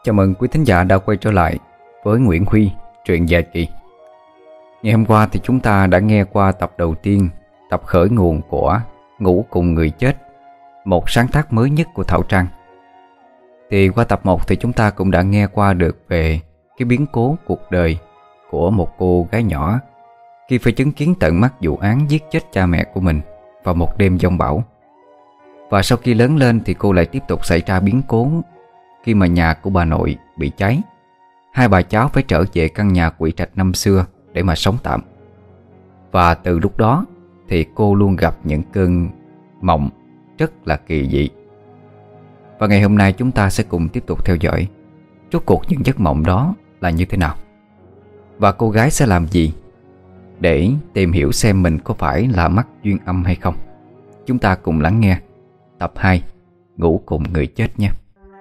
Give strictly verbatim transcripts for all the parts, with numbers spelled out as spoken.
Chào mừng quý thính giả đã quay trở lại với Nguyễn Huy, truyện dài kỳ. Ngày hôm qua thì chúng ta đã nghe qua tập đầu tiên, tập khởi nguồn của Ngủ Cùng Người Chết, một sáng tác mới nhất của Thảo Trang. Thì qua tập một thì chúng ta cũng đã nghe qua được về cái biến cố cuộc đời của một cô gái nhỏ khi phải chứng kiến tận mắt vụ án giết chết cha mẹ của mình vào một đêm giông bão. Và sau khi lớn lên thì cô lại tiếp tục xảy ra biến cố khi mà nhà của bà nội bị cháy. Hai bà cháu phải trở về căn nhà quỷ trạch năm xưa để mà sống tạm. Và từ lúc đó thì cô luôn gặp những cơn mộng rất là kỳ dị. Và ngày hôm nay chúng ta sẽ cùng tiếp tục theo dõi rốt cuộc những giấc mộng đó là như thế nào, và cô gái sẽ làm gì để tìm hiểu xem mình có phải là mắc duyên âm hay không. Chúng ta cùng lắng nghe tập hai Ngủ Cùng Người Chết nhé.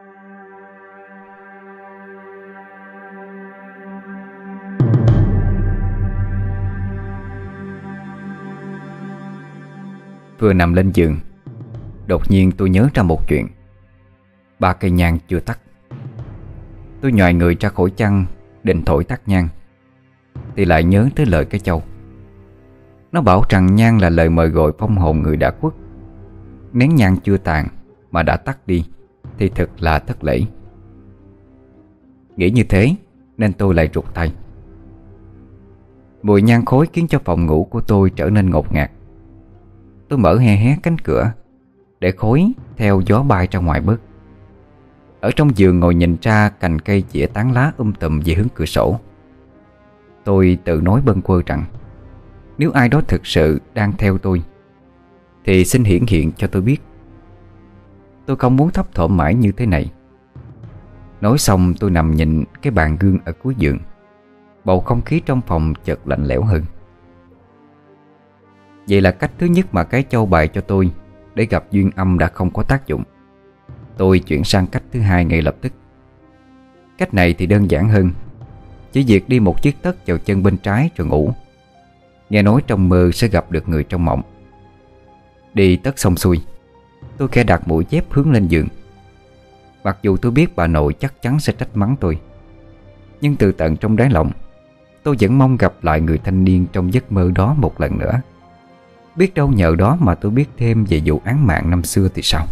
Vừa nằm lên giường, đột nhiên tôi nhớ ra một chuyện. Ba cây nhang chưa tắt. Tôi nhòi người ra khỏi chăn định thổi tắt nhang, thì lại nhớ tới lời cái châu. Nó bảo rằng nhang là lời mời gọi phong hồn người đã khuất. Nén nhang chưa tàn mà đã tắt đi thì thật là thất lễ. Nghĩ như thế nên tôi lại rụt tay. Mùi nhang khói khiến cho phòng ngủ của tôi trở nên ngột ngạt. Tôi mở hé hé cánh cửa để khói theo gió bay ra ngoài bớt. Ở trong giường ngồi nhìn ra cành cây chĩa tán lá um tùm về hướng cửa sổ. Tôi tự nói bâng quơ rằng nếu ai đó thực sự đang theo tôi thì xin hiển hiện cho tôi biết. Tôi không muốn thấp thỏm mãi như thế này. Nói xong tôi nằm nhìn cái bàn gương ở cuối giường. Bầu không khí trong phòng chợt lạnh lẽo hơn. Vậy là cách thứ nhất mà cái châu bày cho tôi để gặp duyên âm đã không có tác dụng. Tôi chuyển sang cách thứ hai ngay lập tức. Cách này thì đơn giản hơn. Chỉ việc đi một chiếc tất vào chân bên trái rồi ngủ. Nghe nói trong mơ sẽ gặp được người trong mộng. Đi tất xong xuôi, tôi khẽ đặt mũi dép hướng lên giường. Mặc dù tôi biết bà nội chắc chắn sẽ trách mắng tôi, nhưng từ tận trong đáy lòng tôi vẫn mong gặp lại người thanh niên trong giấc mơ đó một lần nữa. Biết đâu nhờ đó mà tôi biết thêm về vụ án mạng năm xưa thì sao.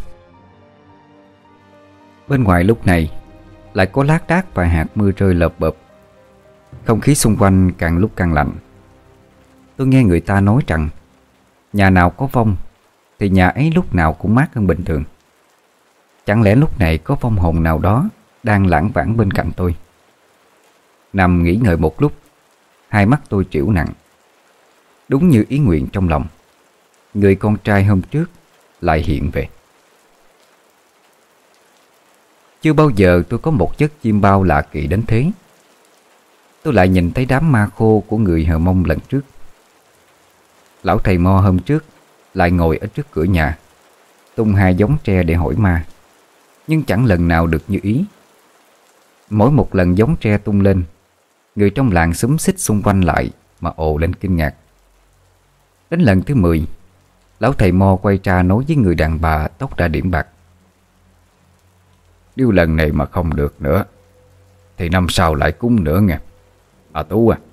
Bên ngoài lúc này lại có lác đác vài hạt mưa rơi lợp bợp. Không khí xung quanh càng lúc càng lạnh. Tôi nghe người ta nói rằng nhà nào có vong thì nhà ấy lúc nào cũng mát hơn bình thường. Chẳng lẽ lúc này có vong hồn nào đó đang lãng vãng bên cạnh tôi? Nằm nghĩ ngợi một lúc, hai mắt tôi trĩu nặng. Đúng như ý nguyện trong lòng, người con trai hôm trước lại hiện về. Chưa bao giờ tôi có một giấc chim bao lạ kỳ đến thế. Tôi lại nhìn thấy đám ma khô của người Hờ Mông lần trước. Lão thầy Mo hôm trước lại ngồi ở trước cửa nhà, tung hai giống tre để hỏi ma, nhưng chẳng lần nào được như ý. Mỗi một lần giống tre tung lên, người trong làng xúm xít xung quanh lại mà ồ lên kinh ngạc. Đến lần thứ mười, lão thầy Mo quay ra nói với người đàn bà tóc đã điểm bạc: nếu lần này mà không được nữa thì năm sau lại cúng nữa nghe A Tú à.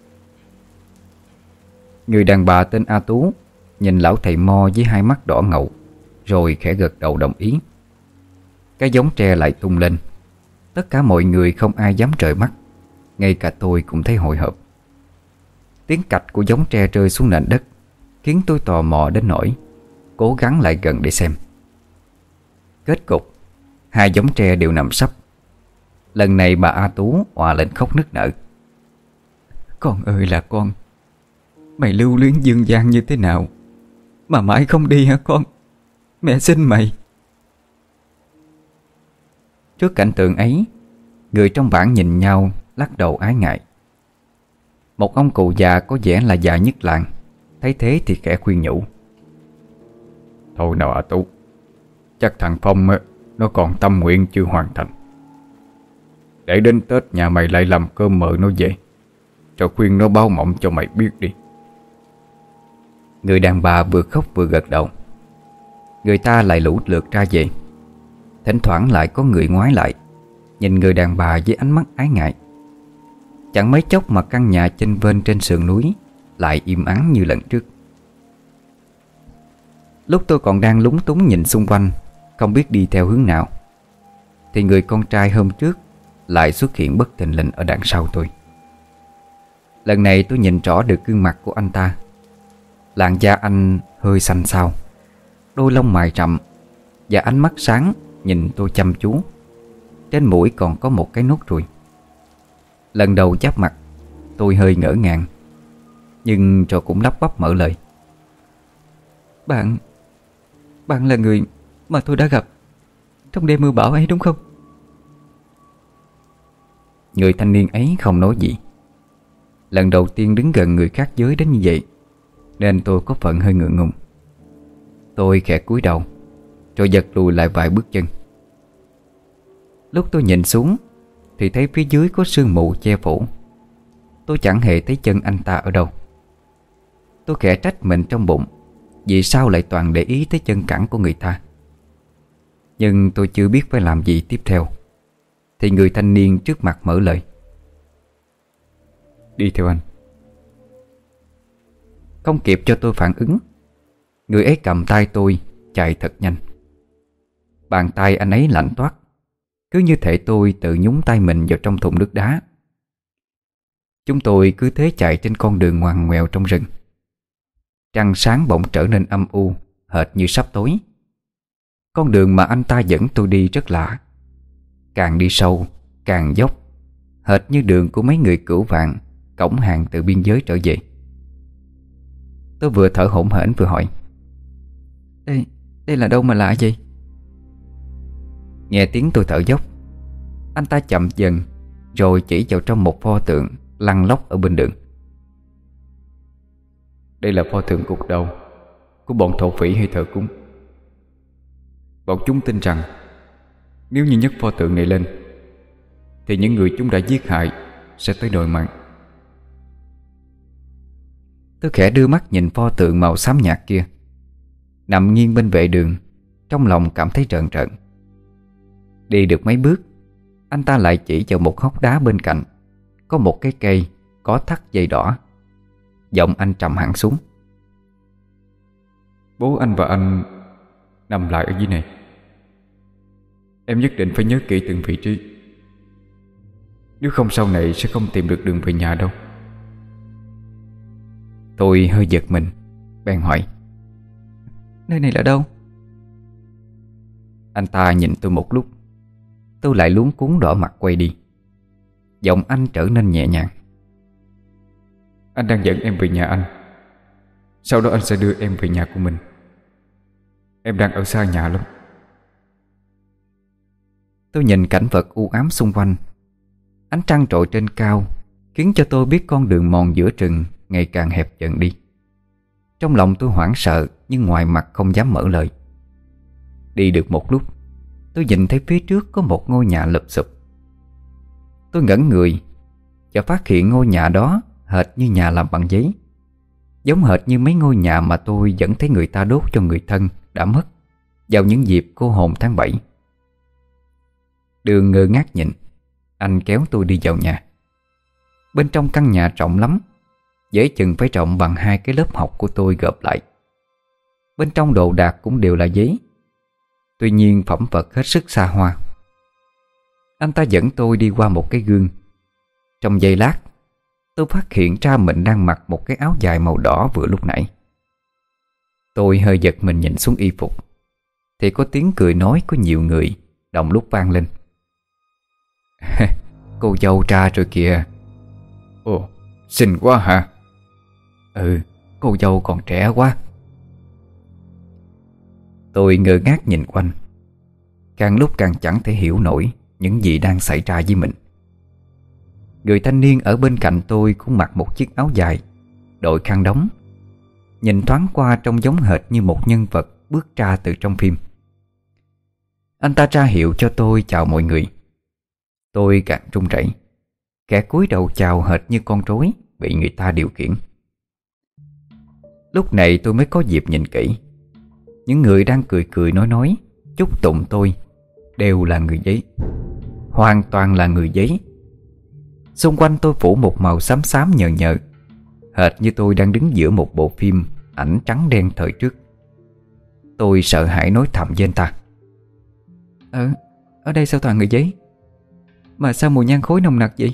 Người đàn bà tên A Tú nhìn lão thầy Mo với hai mắt đỏ ngầu, rồi khẽ gật đầu đồng ý. Cái giống tre lại tung lên. Tất cả mọi người không ai dám rời mắt, ngay cả tôi cũng thấy hồi hộp. Tiếng cạch của giống tre rơi xuống nền đất khiến tôi tò mò đến nỗi cố gắng lại gần để xem. Kết cục, hai giống tre đều nằm sấp. Lần này bà A Tú òa lên khóc nức nở: con ơi là con, mày lưu luyến dương gian như thế nào mà mãi không đi hả con? Mẹ xin mày. Trước cảnh tượng ấy, người trong bản nhìn nhau lắc đầu ái ngại. Một ông cụ già có vẻ là già nhất làng thấy thế thì khẽ khuyên nhủ: thôi nào A Tú, chắc thằng Phong nó còn tâm nguyện chưa hoàn thành. Để đến Tết nhà mày lại làm cơm mời nó về, cho khuyên nó báo mộng cho mày biết đi. Người đàn bà vừa khóc vừa gật đầu. Người ta lại lũ lượt ra về. Thỉnh thoảng lại có người ngoái lại, nhìn người đàn bà với ánh mắt ái ngại. Chẳng mấy chốc mà căn nhà chênh vênh trên sườn núi lại im ắng như lần trước. Lúc tôi còn đang lúng túng nhìn xung quanh, không biết đi theo hướng nào, thì người con trai hôm trước lại xuất hiện bất thình lình ở đằng sau tôi. Lần này tôi nhìn rõ được gương mặt của anh ta. Làn da anh hơi xanh xao, đôi lông mày rậm và ánh mắt sáng nhìn tôi chăm chú. Trên mũi còn có một cái nốt ruồi. Lần đầu giáp mặt, tôi hơi ngỡ ngàng, nhưng rồi cũng lắp bắp mở lời. Bạn, bạn là người mà tôi đã gặp trong đêm mưa bão ấy đúng không? Người thanh niên ấy không nói gì. Lần đầu tiên đứng gần người khác giới đến như vậy, nên tôi có phần hơi ngượng ngùng. Tôi khẽ cúi đầu, rồi giật lùi lại vài bước chân. Lúc tôi nhìn xuống thì thấy phía dưới có sương mù che phủ. Tôi chẳng hề thấy chân anh ta ở đâu. Tôi khẽ trách mình trong bụng, vì sao lại toàn để ý tới chân cẳng của người ta. Nhưng tôi chưa biết phải làm gì tiếp theo, thì người thanh niên trước mặt mở lời. Đi theo anh. Không kịp cho tôi phản ứng, người ấy cầm tay tôi chạy thật nhanh. Bàn tay anh ấy lạnh toát, cứ như thể tôi tự nhúng tay mình vào trong thùng nước đá. Chúng tôi cứ thế chạy trên con đường ngoằn ngoèo trong rừng. Trăng sáng bỗng trở nên âm u, hệt như sắp tối. Con đường mà anh ta dẫn tôi đi rất lạ. Càng đi sâu, càng dốc, hệt như đường của mấy người cửu vạn cõng hàng từ biên giới trở về. Tôi vừa thở hổn hển vừa hỏi. Đây, đây là đâu mà lạ vậy? Nghe tiếng tôi thở dốc, anh ta chậm dần, rồi chỉ vào trong một pho tượng lăn lóc ở bên đường. Đây là pho tượng cục đầu của bọn thổ phỉ hay thờ cúng. Bọn chúng tin rằng nếu như nhấc pho tượng này lên thì những người chúng đã giết hại sẽ tới đòi mạng. Tôi khẽ đưa mắt nhìn pho tượng màu xám nhạt kia, nằm nghiêng bên vệ đường, trong lòng cảm thấy rợn rợn. Đi được mấy bước, anh ta lại chỉ vào một hốc đá bên cạnh có một cái cây có thắt dây đỏ. Giọng anh trầm hẳn xuống. Bố anh và anh nằm lại ở dưới này. Em nhất định phải nhớ kỹ từng vị trí, nếu không sau này sẽ không tìm được đường về nhà đâu. Tôi hơi giật mình, bèn hỏi. Nơi này là đâu? Anh ta nhìn tôi một lúc. Tôi lại luống cuống đỏ mặt quay đi. Giọng anh trở nên nhẹ nhàng. Anh đang dẫn em về nhà anh. Sau đó anh sẽ đưa em về nhà của mình. Em đang ở xa nhà lắm. Tôi nhìn cảnh vật u ám xung quanh. Ánh trăng trội trên cao khiến cho tôi biết con đường mòn giữa rừng ngày càng hẹp dần đi. Trong lòng tôi hoảng sợ, nhưng ngoài mặt không dám mở lời. Đi được một lúc, tôi nhìn thấy phía trước có một ngôi nhà lụp xụp. Tôi ngẩn người và phát hiện ngôi nhà đó hệt như nhà làm bằng giấy, giống hệt như mấy ngôi nhà mà tôi vẫn thấy người ta đốt cho người thân đã mất vào những dịp cô hồn tháng bảy. Đường ngơ ngác nhìn, anh kéo tôi đi vào nhà. Bên trong căn nhà rộng lắm, dễ chừng phải rộng bằng hai cái lớp học của tôi gộp lại. Bên trong đồ đạc cũng đều là giấy, tuy nhiên phẩm vật hết sức xa hoa. Anh ta dẫn tôi đi qua một cái gương. Trong giây lát, tôi phát hiện ra mình đang mặc một cái áo dài màu đỏ vừa lúc nãy. Tôi hơi giật mình nhìn xuống y phục, thì có tiếng cười nói của nhiều người đồng lúc vang lên. Cô dâu ra rồi kìa. Ồ, xinh quá hả? Ừ, cô dâu còn trẻ quá. Tôi ngơ ngác nhìn quanh, càng lúc càng chẳng thể hiểu nổi những gì đang xảy ra với mình. Người thanh niên ở bên cạnh tôi cũng mặc một chiếc áo dài, đội khăn đóng. Nhìn thoáng qua trông giống hệt như một nhân vật bước ra từ trong phim. Anh ta ra hiệu cho tôi chào mọi người. Tôi càng run rẩy, kẻ cúi đầu chào hệt như con rối bị người ta điều khiển. Lúc này tôi mới có dịp nhìn kỹ. Những người đang cười cười nói nói chúc tụng tôi đều là người giấy. hoàn toàn là người giấy. Xung quanh tôi phủ một màu xám xám nhờ nhợ, hệt như tôi đang đứng giữa một bộ phim ảnh trắng đen thời trước. Tôi sợ hãi nói thầm với anh ta: Ở, ở đây sao toàn người giấy? Mà sao mùi nhang khói nồng nặc vậy?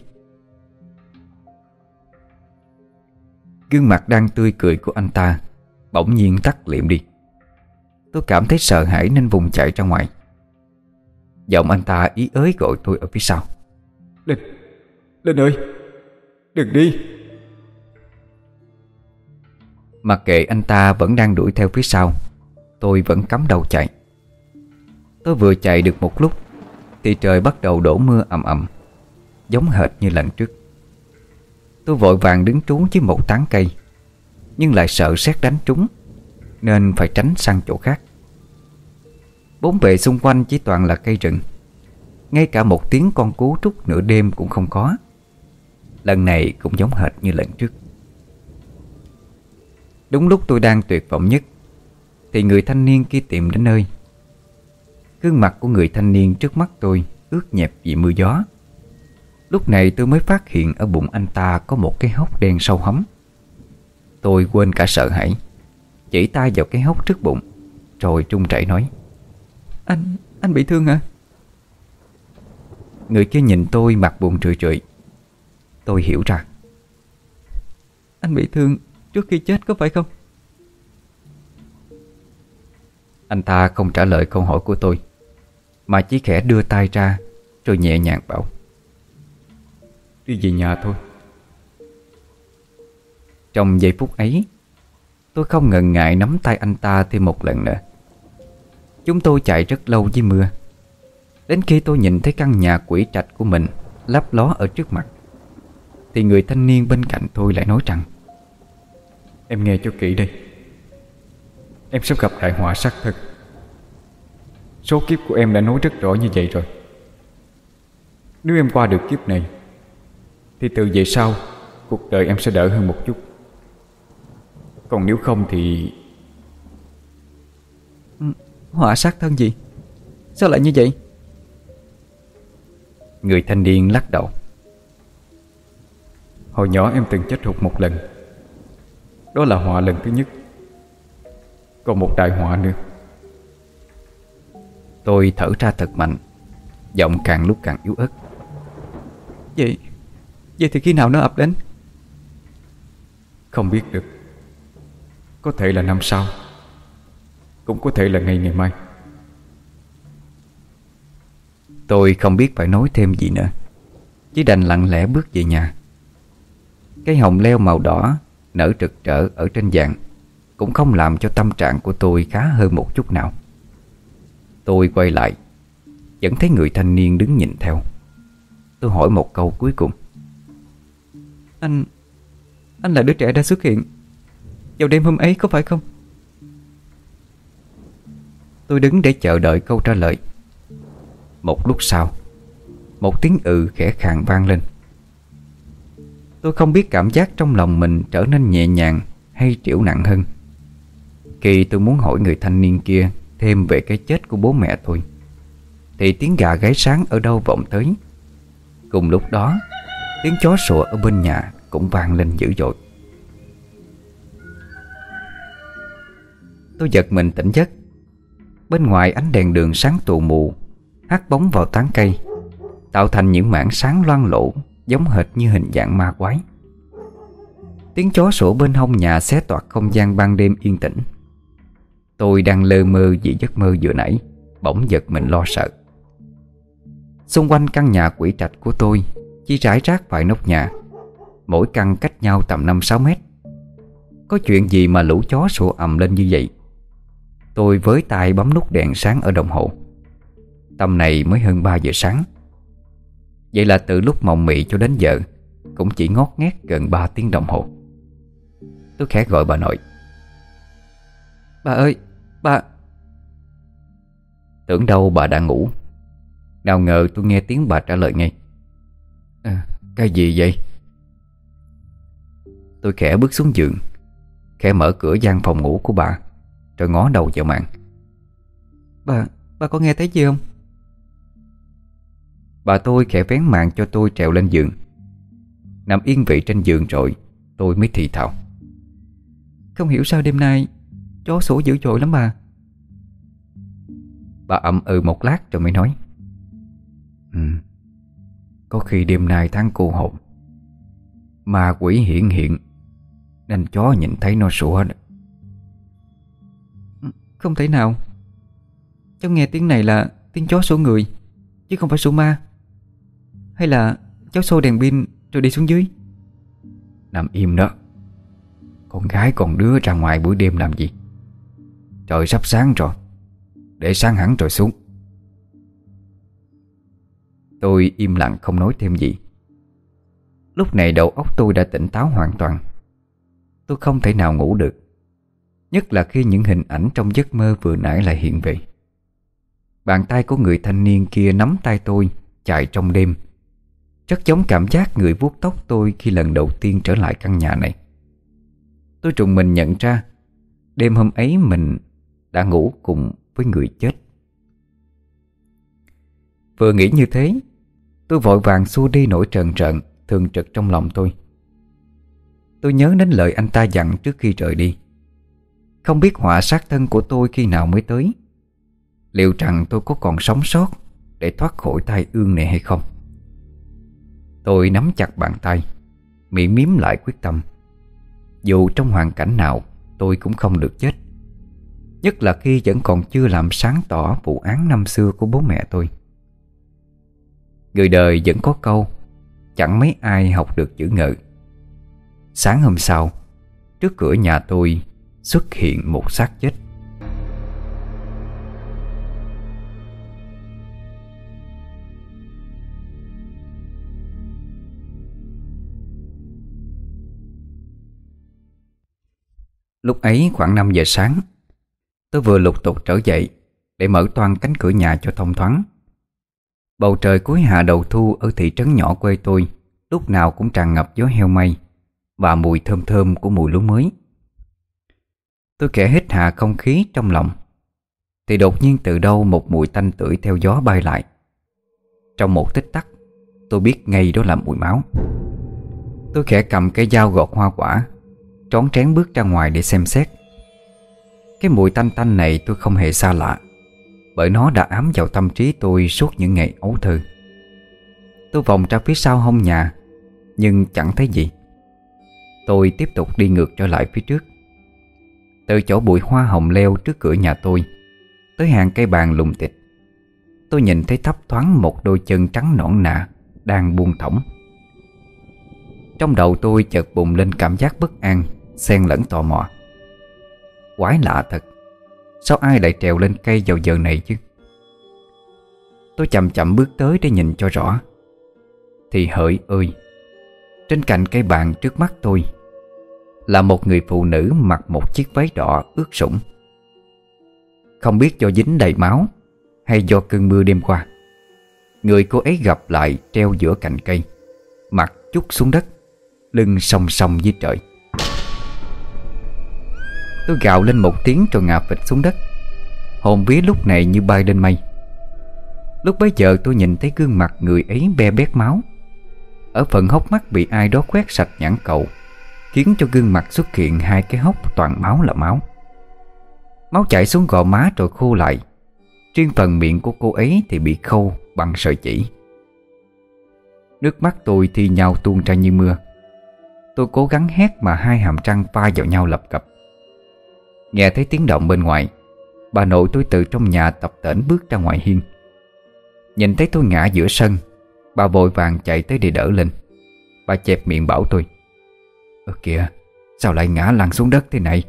Gương mặt đang tươi cười của anh ta bỗng nhiên tắt liệm đi. Tôi cảm thấy sợ hãi nên vùng chạy ra ngoài. Giọng anh ta ý ới gọi tôi ở phía sau: Linh, Linh ơi, đừng đi. Mặc kệ anh ta vẫn đang đuổi theo phía sau, tôi vẫn cắm đầu chạy. Tôi vừa chạy được một lúc thì trời bắt đầu đổ mưa ầm ầm, giống hệt như lần trước. Tôi vội vàng đứng trú dưới một tán cây, nhưng lại sợ sét đánh trúng nên phải tránh sang chỗ khác. Bốn bề xung quanh chỉ toàn là cây rừng, ngay cả một tiếng con cú trúc nửa đêm cũng không có. Lần này cũng giống hệt như lần trước. Đúng lúc tôi đang tuyệt vọng nhất thì người thanh niên kia tìm đến nơi. Gương mặt của người thanh niên trước mắt tôi ướt nhẹp vì mưa gió. Lúc này tôi mới phát hiện ở bụng anh ta có một cái hốc đen sâu hắm. Tôi quên cả sợ hãi, chỉ tay vào cái hốc trước bụng, rồi trung chảy nói: Anh, anh bị thương hả? Người kia nhìn tôi mặt buồn rười rượi. Tôi hiểu ra. Anh bị thương trước khi chết có phải không? Anh ta không trả lời câu hỏi của tôi, mà chỉ khẽ đưa tay ra rồi nhẹ nhàng bảo: Đi về nhà thôi. Trong giây phút ấy, tôi không ngần ngại nắm tay anh ta thêm một lần nữa. Chúng tôi chạy rất lâu dưới mưa, đến khi tôi nhìn thấy căn nhà quỷ trạch của mình lấp ló ở trước mặt, thì người thanh niên bên cạnh tôi lại nói rằng: Em nghe cho kỹ đây, em sắp gặp đại họa sát thân. Số kiếp của em đã nói rất rõ như vậy rồi. Nếu em qua được kiếp này thì từ về sau cuộc đời em sẽ đỡ hơn một chút. Còn nếu không thì... Họa sát thân gì? Sao lại như vậy? Người thanh niên lắc đầu: Hồi nhỏ em từng chết hụt một lần. Đó là họa lần thứ nhất. Còn một đại họa nữa. Tôi thở ra thật mạnh, giọng càng lúc càng yếu ớt. Vậy Vậy thì khi nào nó ập đến? Không biết được. Có thể là năm sau, cũng có thể là ngày ngày mai. Tôi không biết phải nói thêm gì nữa, chỉ đành lặng lẽ bước về nhà. Cái hồng leo màu đỏ nở rực rỡ ở trên vàng cũng không làm cho tâm trạng của tôi khá hơn một chút nào. Tôi quay lại, vẫn thấy người thanh niên đứng nhìn theo. Tôi hỏi một câu cuối cùng: Anh... Anh là đứa trẻ đã xuất hiện vào đêm hôm ấy có phải không? Tôi đứng để chờ đợi câu trả lời. Một lúc sau, một tiếng ừ khẽ khàng vang lên. Tôi không biết cảm giác trong lòng mình trở nên nhẹ nhàng hay trĩu nặng hơn khi tôi muốn hỏi người thanh niên kia thêm về cái chết của bố mẹ tôi, thì tiếng gà gáy sáng ở đâu vọng tới. Cùng lúc đó, tiếng chó sủa ở bên nhà cũng vang lên dữ dội. Tôi giật mình tỉnh giấc. Bên ngoài ánh đèn đường sáng tù mù hắt bóng vào tán cây, tạo thành những mảng sáng loang lổ giống hệt như hình dạng ma quái. Tiếng chó sủa bên hông nhà xé toạc không gian ban đêm yên tĩnh. Tôi đang lơ mơ vì giấc mơ vừa nãy, bỗng giật mình lo sợ. Xung quanh căn nhà quỷ trạch của tôi chỉ rải rác vài nóc nhà, mỗi căn cách nhau tầm năm sáu mét. Có chuyện gì mà lũ chó sủa ầm lên như vậy? Tôi với tay bấm nút đèn sáng ở đồng hồ. Tầm này mới hơn ba giờ sáng. Vậy là từ lúc mộng mị cho đến giờ cũng chỉ ngót nghét gần ba tiếng đồng hồ. Tôi khẽ gọi bà nội: Bà ơi, bà... Tưởng đâu bà đã ngủ. Nào ngờ tôi nghe tiếng bà trả lời ngay: à, Cái gì vậy? Tôi khẽ bước xuống giường, khẽ mở cửa gian phòng ngủ của bà, rồi ngó đầu vào màn. Bà, bà có nghe thấy gì không? Bà tôi khẽ vén màn cho tôi trèo lên giường. Nằm yên vị trên giường rồi tôi mới thì thào: Không hiểu sao đêm nay chó sủa dữ dội lắm bà. Bà ậm ừ một lát rồi mới nói: Ừ, có khi đêm nay tháng cô hồn, ma quỷ hiện hiện nên chó nhìn thấy nó sủa đó. Không thể nào. Cháu nghe tiếng này là tiếng chó sủa người, chứ không phải sủa ma. Hay là cháu xô đèn pin rồi đi xuống dưới? Nằm im đó. Con gái con đứa ra ngoài buổi đêm làm gì? Trời sắp sáng rồi, để sáng hẳn rồi xuống. Tôi im lặng không nói thêm gì. Lúc này đầu óc tôi đã tỉnh táo hoàn toàn. Tôi không thể nào ngủ được, nhất là khi những hình ảnh trong giấc mơ vừa nãy lại hiện về. Bàn tay của người thanh niên kia nắm tay tôi chạy trong đêm, rất giống cảm giác người vuốt tóc tôi khi lần đầu tiên trở lại căn nhà này. Tôi trùng mình nhận ra đêm hôm ấy mình đã ngủ cùng với người chết. Vừa nghĩ như thế, tôi vội vàng xua đi nỗi trần trợn thường trực trong lòng tôi. Tôi nhớ đến lời anh ta dặn trước khi rời đi. Không biết họa sát thân của tôi khi nào mới tới. Liệu rằng tôi có còn sống sót để thoát khỏi tai ương này hay không? Tôi nắm chặt bàn tay, miệng miếm lại quyết tâm. Dù trong hoàn cảnh nào tôi cũng không được chết, nhất là khi vẫn còn chưa làm sáng tỏ vụ án năm xưa của bố mẹ tôi. Người đời vẫn có câu chẳng mấy ai học được chữ ngự. Sáng hôm sau, trước cửa nhà tôi xuất hiện một xác chết. Lúc ấy khoảng năm giờ sáng, tôi vừa lục tục trở dậy để mở toang cánh cửa nhà cho thông thoáng. Bầu trời cuối hạ đầu thu ở thị trấn nhỏ quê tôi lúc nào cũng tràn ngập gió heo may và mùi thơm thơm của mùi lúa mới. Tôi khẽ hít hà không khí trong lòng, thì đột nhiên từ đâu một mùi tanh tưởi theo gió bay lại. Trong một tích tắc, tôi biết ngay đó là mùi máu. Tôi khẽ cầm cây dao gọt hoa quả, trón trén bước ra ngoài để xem xét. Cái mùi tanh tanh này tôi không hề xa lạ, bởi nó đã ám vào tâm trí tôi suốt những ngày ấu thơ. Tôi vòng ra phía sau hông nhà, nhưng chẳng thấy gì. Tôi tiếp tục đi ngược trở lại phía trước. Từ chỗ bụi hoa hồng leo trước cửa nhà tôi tới hàng cây bàn lùng tịch, tôi nhìn thấy thấp thoáng một đôi chân trắng nõn nà đang buông thõng. Trong đầu tôi chợt bùng lên cảm giác bất an xen lẫn tò mò. Quái lạ thật, sao ai lại trèo lên cây vào giờ này chứ? Tôi chậm chậm bước tới để nhìn cho rõ. Thì hỡi ơi, trên cành cây bàn trước mắt tôi là một người phụ nữ mặc một chiếc váy đỏ ướt sũng. Không biết do dính đầy máu hay do cơn mưa đêm qua, người cô ấy gập lại treo giữa cành cây, mặt trút xuống đất, lưng song song với trời. Tôi gào lên một tiếng rồi ngã phịch xuống đất, hồn vía lúc này như bay lên mây. Lúc bấy giờ tôi nhìn thấy gương mặt người ấy be bét máu. Ở phần hốc mắt bị ai đó quét sạch nhãn cầu, khiến cho gương mặt xuất hiện hai cái hốc toàn máu là máu. Máu chảy xuống gò má rồi khô lại. Riêng phần miệng của cô ấy thì bị khâu bằng sợi chỉ. Nước mắt tôi thi nhau tuôn ra như mưa. Tôi cố gắng hét mà hai hàm răng va vào nhau lập cập. Nghe thấy tiếng động bên ngoài, bà nội tôi từ trong nhà tập tễnh bước ra ngoài hiên. Nhìn thấy tôi ngã giữa sân, bà vội vàng chạy tới để đỡ lên. Bà chẹp miệng bảo tôi: Ơ kìa, sao lại ngã lăn xuống đất thế này?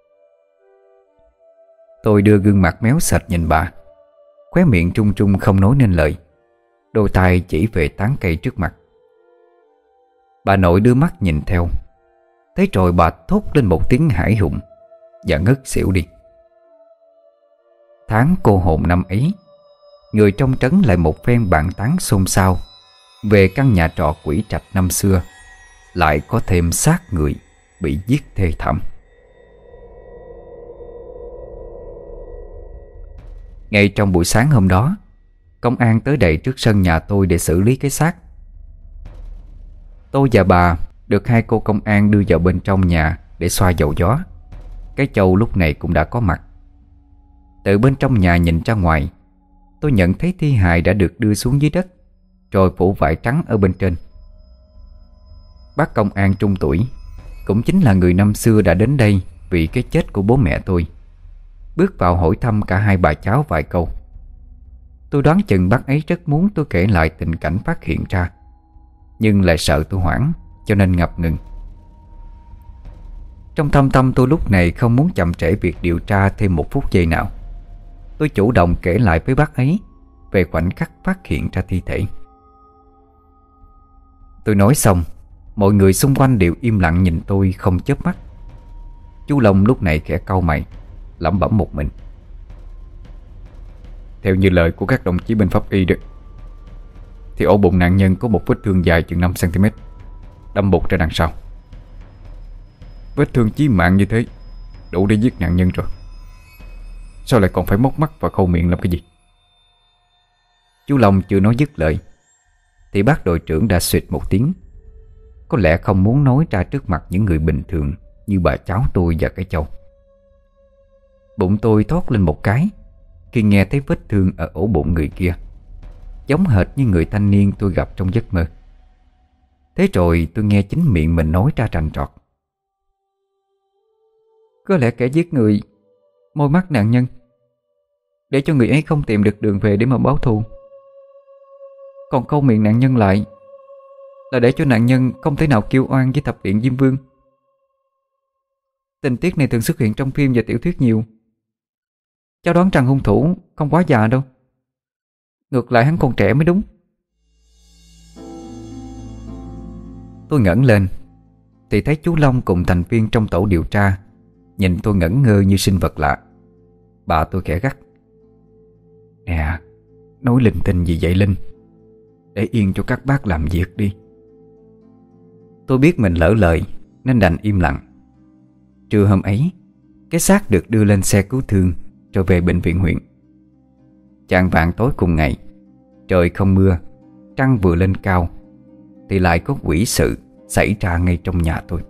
Tôi đưa gương mặt méo sệt nhìn bà, khóe miệng trung trung không nói nên lời, đôi tay chỉ về tán cây trước mặt. Bà nội đưa mắt nhìn theo, thế rồi bà thốt lên một tiếng hãi hùng và ngất xỉu đi. Tháng cô hồn năm ấy, người trong trấn lại một phen bàn tán xôn xao về căn nhà trọ quỷ trạch năm xưa lại có thêm xác người bị giết thê thảm. Ngay trong buổi sáng hôm đó, công an tới đầy trước sân nhà tôi để xử lý cái xác. Tôi và bà được hai cô công an đưa vào bên trong nhà để xoa dầu gió. Cái Châu lúc này cũng đã có mặt. Từ bên trong nhà nhìn ra ngoài, tôi nhận thấy thi hài đã được đưa xuống dưới đất, rồi phủ vải trắng ở bên trên. Bác công an trung tuổi, cũng chính là người năm xưa đã đến đây vì cái chết của bố mẹ tôi, bước vào hỏi thăm cả hai bà cháu vài câu. Tôi đoán chừng bác ấy rất muốn tôi kể lại tình cảnh phát hiện ra, nhưng lại sợ tôi hoảng, cho nên ngập ngừng. Trong thâm tâm tôi lúc này không muốn chậm trễ việc điều tra thêm một phút giây nào. Tôi chủ động kể lại với bác ấy về khoảnh khắc phát hiện ra thi thể. Tôi nói xong, mọi người xung quanh đều im lặng nhìn tôi không chớp mắt. Chú Long lúc này khẽ cau mày, lẩm bẩm một mình. Theo như lời của các đồng chí bên pháp y đó, thì ổ bụng nạn nhân có một vết thương dài chừng năm xăng ti mét, đâm bụt ra đằng sau. Vết thương chí mạng như thế đủ để giết nạn nhân rồi. Sao lại còn phải móc mắt và khâu miệng làm cái gì? Chú Long chưa nói dứt lời thì bác đội trưởng đã suýt một tiếng. Có lẽ không muốn nói ra trước mặt những người bình thường như bà cháu tôi và cái Châu. Bụng tôi thót lên một cái khi nghe thấy vết thương ở ổ bụng người kia, giống hệt như người thanh niên tôi gặp trong giấc mơ. Thế rồi tôi nghe chính miệng mình nói ra rành rọt. Có lẽ kẻ giết người môi mắt nạn nhân để cho người ấy không tìm được đường về để mà báo thù, còn câu miệng nạn nhân lại là để cho nạn nhân không thể nào kêu oan với thập điện Diêm Vương. Tình tiết này thường xuất hiện trong phim và tiểu thuyết nhiều. Cháu đoán rằng hung thủ không quá già đâu, ngược lại hắn còn trẻ mới đúng. Tôi ngẩng lên thì thấy chú Long cùng thành viên trong tổ điều tra nhìn tôi ngẩn ngơ như sinh vật lạ. Bà tôi khẽ gắt: Nè, nói linh tinh gì vậy Linh? Để yên cho các bác làm việc đi. Tôi biết mình lỡ lời nên đành im lặng. Trưa hôm ấy, cái xác được đưa lên xe cứu thương rồi về bệnh viện huyện. Chạng vạng tối cùng ngày, trời không mưa, trăng vừa lên cao, thì lại có quỷ sự xảy ra ngay trong nhà tôi.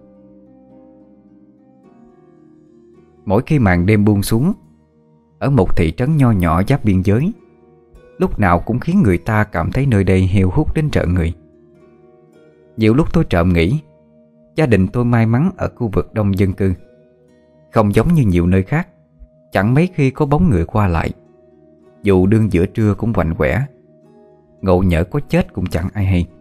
Mỗi khi màn đêm buông xuống, ở một thị trấn nho nhỏ giáp biên giới, lúc nào cũng khiến người ta cảm thấy nơi đây heo hút đến rợn người. Nhiều lúc tôi trộm nghĩ gia đình tôi may mắn ở khu vực đông dân cư, không giống như nhiều nơi khác, chẳng mấy khi có bóng người qua lại. Dù đương giữa trưa cũng quạnh quẻ, ngộ nhỡ có chết cũng chẳng ai hay.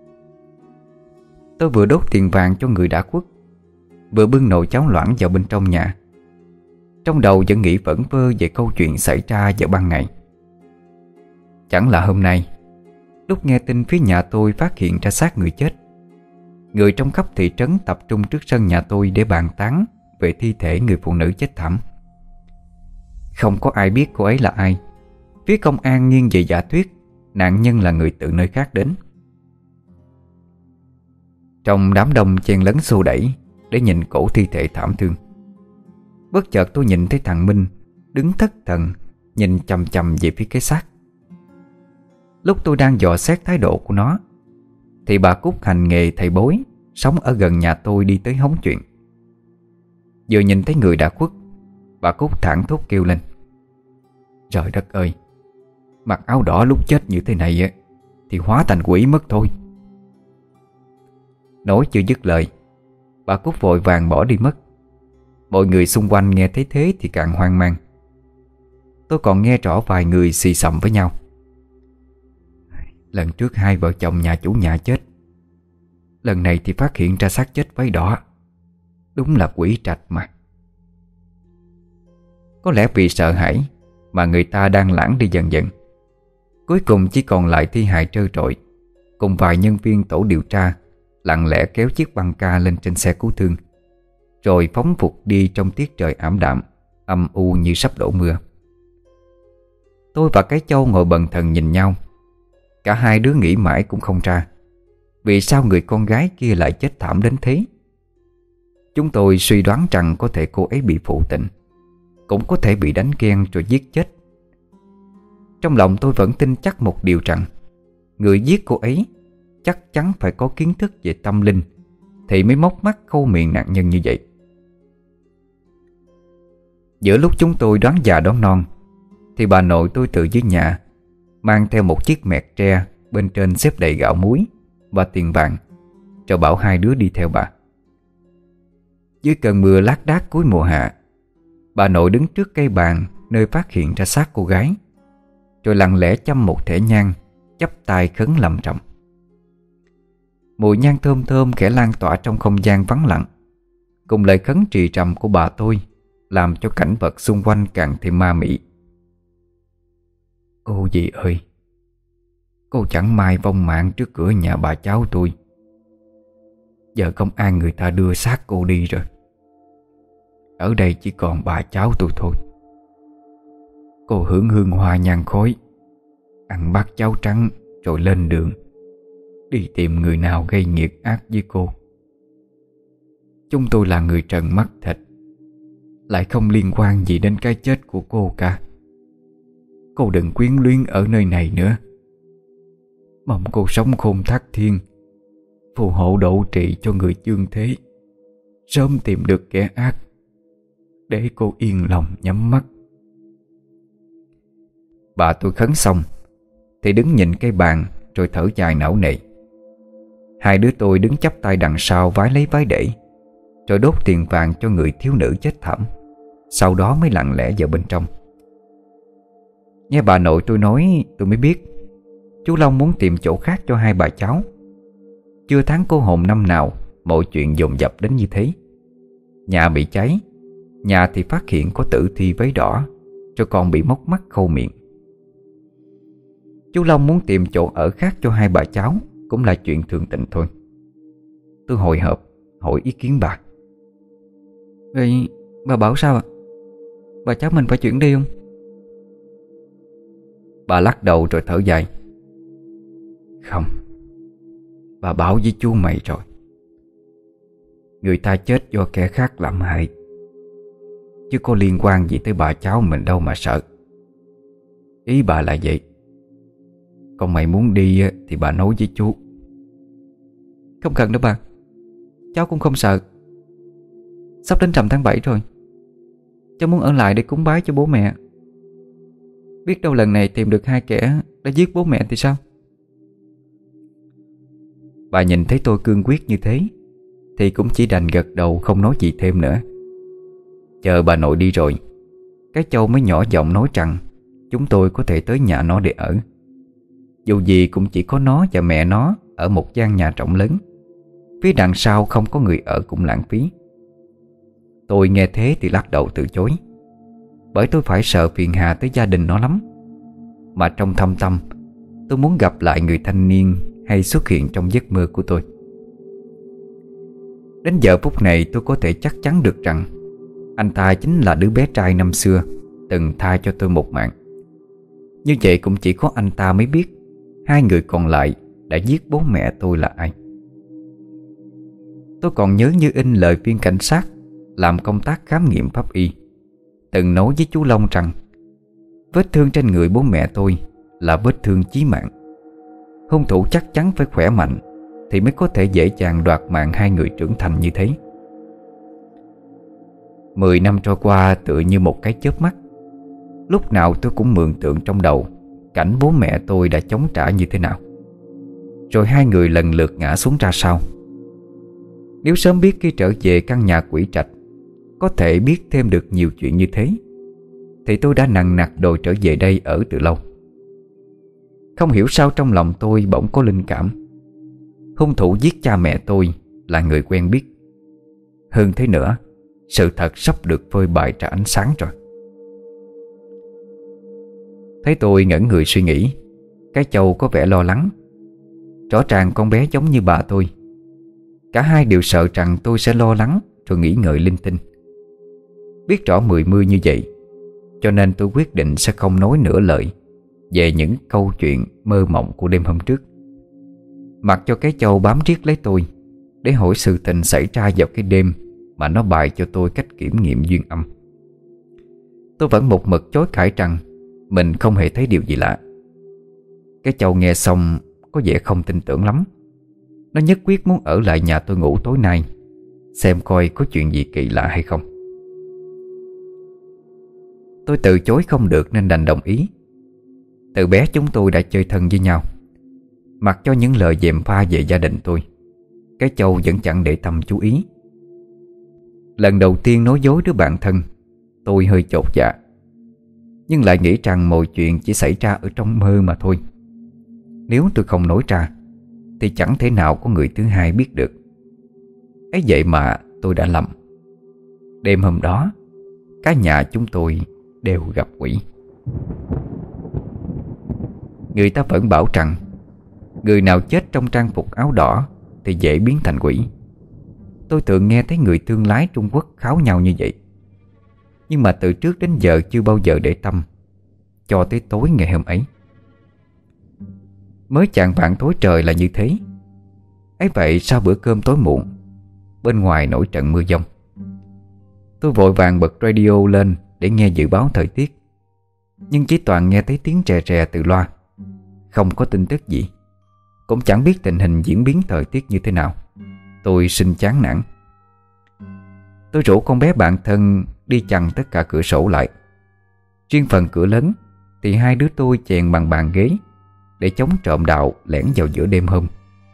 Tôi vừa đốt tiền vàng cho người đã khuất, vừa bưng nồi cháo loãng vào bên trong nhà. Trong đầu vẫn nghĩ vẩn vơ về câu chuyện xảy ra vào ban ngày. Chẳng là hôm nay, lúc nghe tin phía nhà tôi phát hiện ra xác người chết, người trong khắp thị trấn tập trung trước sân nhà tôi để bàn tán về thi thể người phụ nữ chết thảm. Không có ai biết cô ấy là ai. Phía công an nghiêng về giả thuyết nạn nhân là người từ nơi khác đến. Trong đám đông chen lấn xô đẩy để nhìn cổ thi thể thảm thương, bất chợt tôi nhìn thấy thằng Minh đứng thất thần nhìn chằm chằm về phía cái xác. Lúc tôi đang dò xét thái độ của nó thì bà Cúc hành nghề thầy bói sống ở gần nhà tôi đi tới hóng chuyện. Vừa nhìn thấy người đã khuất, bà Cúc thảng thốt kêu lên: Trời đất ơi, mặc áo đỏ lúc chết như thế này thì hóa thành quỷ mất thôi. Nói chưa dứt lời, bà Cúc vội vàng bỏ đi mất. Mọi người xung quanh nghe thấy thế thì càng hoang mang. Tôi còn nghe rõ vài người xì xầm với nhau: Lần trước hai vợ chồng nhà chủ nhà chết, lần này thì phát hiện ra xác chết váy đỏ. Đúng là quỷ trạch mà. Có lẽ vì sợ hãi mà người ta đang lãng đi dần dần. Cuối cùng chỉ còn lại thi hài trơ trọi, cùng vài nhân viên tổ điều tra lặng lẽ kéo chiếc băng ca lên trên xe cứu thương, rồi phóng vụt đi trong tiết trời ảm đạm, âm u như sắp đổ mưa. Tôi và cái Châu ngồi bần thần nhìn nhau. Cả hai đứa nghĩ mãi cũng không ra vì sao người con gái kia lại chết thảm đến thế. Chúng tôi suy đoán rằng có thể cô ấy bị phụ tình, cũng có thể bị đánh ghen rồi giết chết. Trong lòng tôi vẫn tin chắc một điều rằng người giết cô ấy chắc chắn phải có kiến thức về tâm linh thì mới móc mắt khâu miệng nạn nhân như vậy. Giữa lúc chúng tôi đoán già đoán non thì bà nội tôi từ dưới nhà mang theo một chiếc mẹt tre, bên trên xếp đầy gạo muối và tiền vàng, rồi bảo hai đứa đi theo bà. Dưới cơn mưa lác đác cuối mùa hạ, bà nội đứng trước cây bàn nơi phát hiện ra xác cô gái, rồi lặng lẽ châm một thẻ nhang, chắp tay khấn lẩm trọng. Mùi nhang thơm thơm khẽ lan tỏa trong không gian vắng lặng, cùng lời khấn trì trầm của bà tôi làm cho cảnh vật xung quanh càng thêm ma mị. Cô dì ơi, cô chẳng may vong mạng trước cửa nhà bà cháu tôi. Giờ công an người ta đưa xác cô đi rồi. Ở đây chỉ còn bà cháu tôi thôi. Cô hưởng hương hoa nhang khói, ăn bát cháo trắng, rồi lên đường đi tìm người nào gây nghiệt ác với cô. Chúng tôi là người trần mắt thịt, lại không liên quan gì đến cái chết của cô cả. Cô đừng quyến luyến ở nơi này nữa. Mong cô sống khôn thác thiên, phù hộ độ trị cho người dương thế, sớm tìm được kẻ ác, để cô yên lòng nhắm mắt. Bà tôi khấn xong thì đứng nhìn cây bàn, rồi thở dài não nề. Hai đứa tôi đứng chắp tay đằng sau vái lấy vái để, rồi đốt tiền vàng cho người thiếu nữ chết thảm. Sau đó mới lặng lẽ vào bên trong. Nghe bà nội tôi nói, tôi mới biết chú Long muốn tìm chỗ khác cho hai bà cháu. Chưa tháng cô hồn năm nào mọi chuyện dồn dập đến như thế. Nhà bị cháy, nhà thì phát hiện có tử thi váy đỏ, rồi còn bị móc mắt khâu miệng. Chú Long muốn tìm chỗ ở khác cho hai bà cháu cũng là chuyện thường tình thôi. Tôi hồi hộp hỏi ý kiến bà. Vậy bà bảo sao ạ? Bà cháu mình phải chuyển đi không? Bà lắc đầu rồi thở dài. Không, bà bảo với chú mày rồi. Người ta chết do kẻ khác làm hại, chứ có liên quan gì tới bà cháu mình đâu mà sợ. Ý bà là vậy. Còn mày muốn đi thì bà nói với chú. Không cần đâu bà, cháu cũng không sợ. Sắp đến rằm tháng bảy rồi, cháu muốn ở lại để cúng bái cho bố mẹ. Biết đâu lần này tìm được hai kẻ đã giết bố mẹ thì sao? Bà nhìn thấy tôi cương quyết như thế thì cũng chỉ đành gật đầu, không nói gì thêm nữa. Chờ bà nội đi rồi, cái Châu mới nhỏ giọng nói rằng chúng tôi có thể tới nhà nó để ở. Dù gì cũng chỉ có nó và mẹ nó ở một gian nhà rộng lớn, phía đằng sau không có người ở cũng lãng phí. Tôi nghe thế thì lắc đầu từ chối, bởi tôi phải sợ phiền hà tới gia đình nó lắm. Mà trong thâm tâm tôi muốn gặp lại người thanh niên hay xuất hiện trong giấc mơ của tôi. Đến giờ phút này tôi có thể chắc chắn được rằng anh ta chính là đứa bé trai năm xưa từng tha cho tôi một mạng. Như vậy cũng chỉ có anh ta mới biết hai người còn lại đã giết bố mẹ tôi là ai. Tôi còn nhớ như in lời viên cảnh sát làm công tác khám nghiệm pháp y từng nói với chú Long rằng vết thương trên người bố mẹ tôi là vết thương chí mạng. Hung thủ chắc chắn phải khỏe mạnh thì mới có thể dễ dàng đoạt mạng hai người trưởng thành như thế. Mười năm trôi qua tựa như một cái chớp mắt. Lúc nào tôi cũng mường tượng trong đầu cảnh bố mẹ tôi đã chống trả như thế nào, rồi hai người lần lượt ngã xuống ra sao. Nếu sớm biết khi trở về căn nhà quỷ trạch có thể biết thêm được nhiều chuyện như thế, thì tôi đã nằng nặc đòi trở về đây ở từ lâu. Không hiểu sao trong lòng tôi bỗng có linh cảm. Hung thủ giết cha mẹ tôi là người quen biết. Hơn thế nữa, sự thật sắp được phơi bày ra ánh sáng rồi. Thấy tôi ngẩn người suy nghĩ, cái Châu có vẻ lo lắng. Rõ ràng con bé giống như bà tôi. Cả hai đều sợ rằng tôi sẽ lo lắng rồi nghĩ ngợi linh tinh. Biết rõ mười mươi như vậy, cho nên tôi quyết định sẽ không nói nửa lời về những câu chuyện mơ mộng của đêm hôm trước. Mặc cho cái Châu bám riết lấy tôi để hỏi sự tình xảy ra vào cái đêm mà nó bày cho tôi cách kiểm nghiệm duyên âm. Tôi vẫn một mực chối cãi rằng mình không hề thấy điều gì lạ. Cái Châu nghe xong có vẻ không tin tưởng lắm. Nó nhất quyết muốn ở lại nhà tôi ngủ tối nay, xem coi có chuyện gì kỳ lạ hay không. Tôi từ chối không được nên đành đồng ý. Từ bé chúng tôi đã chơi thân với nhau. Mặc cho những lời gièm pha về gia đình tôi, cái Châu vẫn chẳng để tâm chú ý. Lần đầu tiên nói dối đứa bạn thân, tôi hơi chột dạ, nhưng lại nghĩ rằng mọi chuyện chỉ xảy ra ở trong mơ mà thôi. Nếu tôi không nói ra thì chẳng thể nào có người thứ hai biết được. Ấy vậy mà tôi đã lầm. Đêm hôm đó, cả nhà chúng tôi đều gặp quỷ. Người ta vẫn bảo rằng người nào chết trong trang phục áo đỏ thì dễ biến thành quỷ. Tôi thường nghe thấy người thương lái Trung Quốc kháo nhau như vậy, nhưng mà từ trước đến giờ chưa bao giờ để tâm, cho tới tối ngày hôm ấy. Mới chạng vạng tối trời là như thế. Ấy vậy sau bữa cơm tối muộn, bên ngoài nổi trận mưa giông. Tôi vội vàng bật radio lên để nghe dự báo thời tiết, nhưng chỉ toàn nghe thấy tiếng rè rè từ loa, không có tin tức gì, cũng chẳng biết tình hình diễn biến thời tiết như thế nào. Tôi sinh chán nản. Tôi rủ con bé bạn thân đi chặn tất cả cửa sổ lại. Riêng phần cửa lớn thì hai đứa tôi chèn bằng bàn ghế để chống trộm đạo lẻn vào giữa đêm hôm.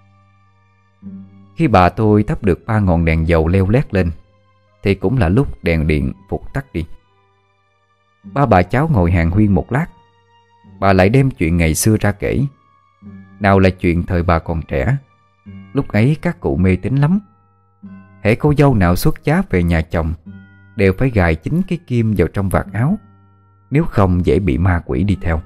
Khi bà tôi thắp được ba ngọn đèn dầu leo lét lên thì cũng là lúc đèn điện vụt tắt đi. Ba bà cháu ngồi hàn huyên một lát. Bà lại đem chuyện ngày xưa ra kể. Nào là chuyện thời bà còn trẻ. Lúc ấy các cụ mê tín lắm. Hễ cô dâu nào xuất giá về nhà chồng đều phải gài chính cái kim vào trong vạt áo, nếu không dễ bị ma quỷ đi theo.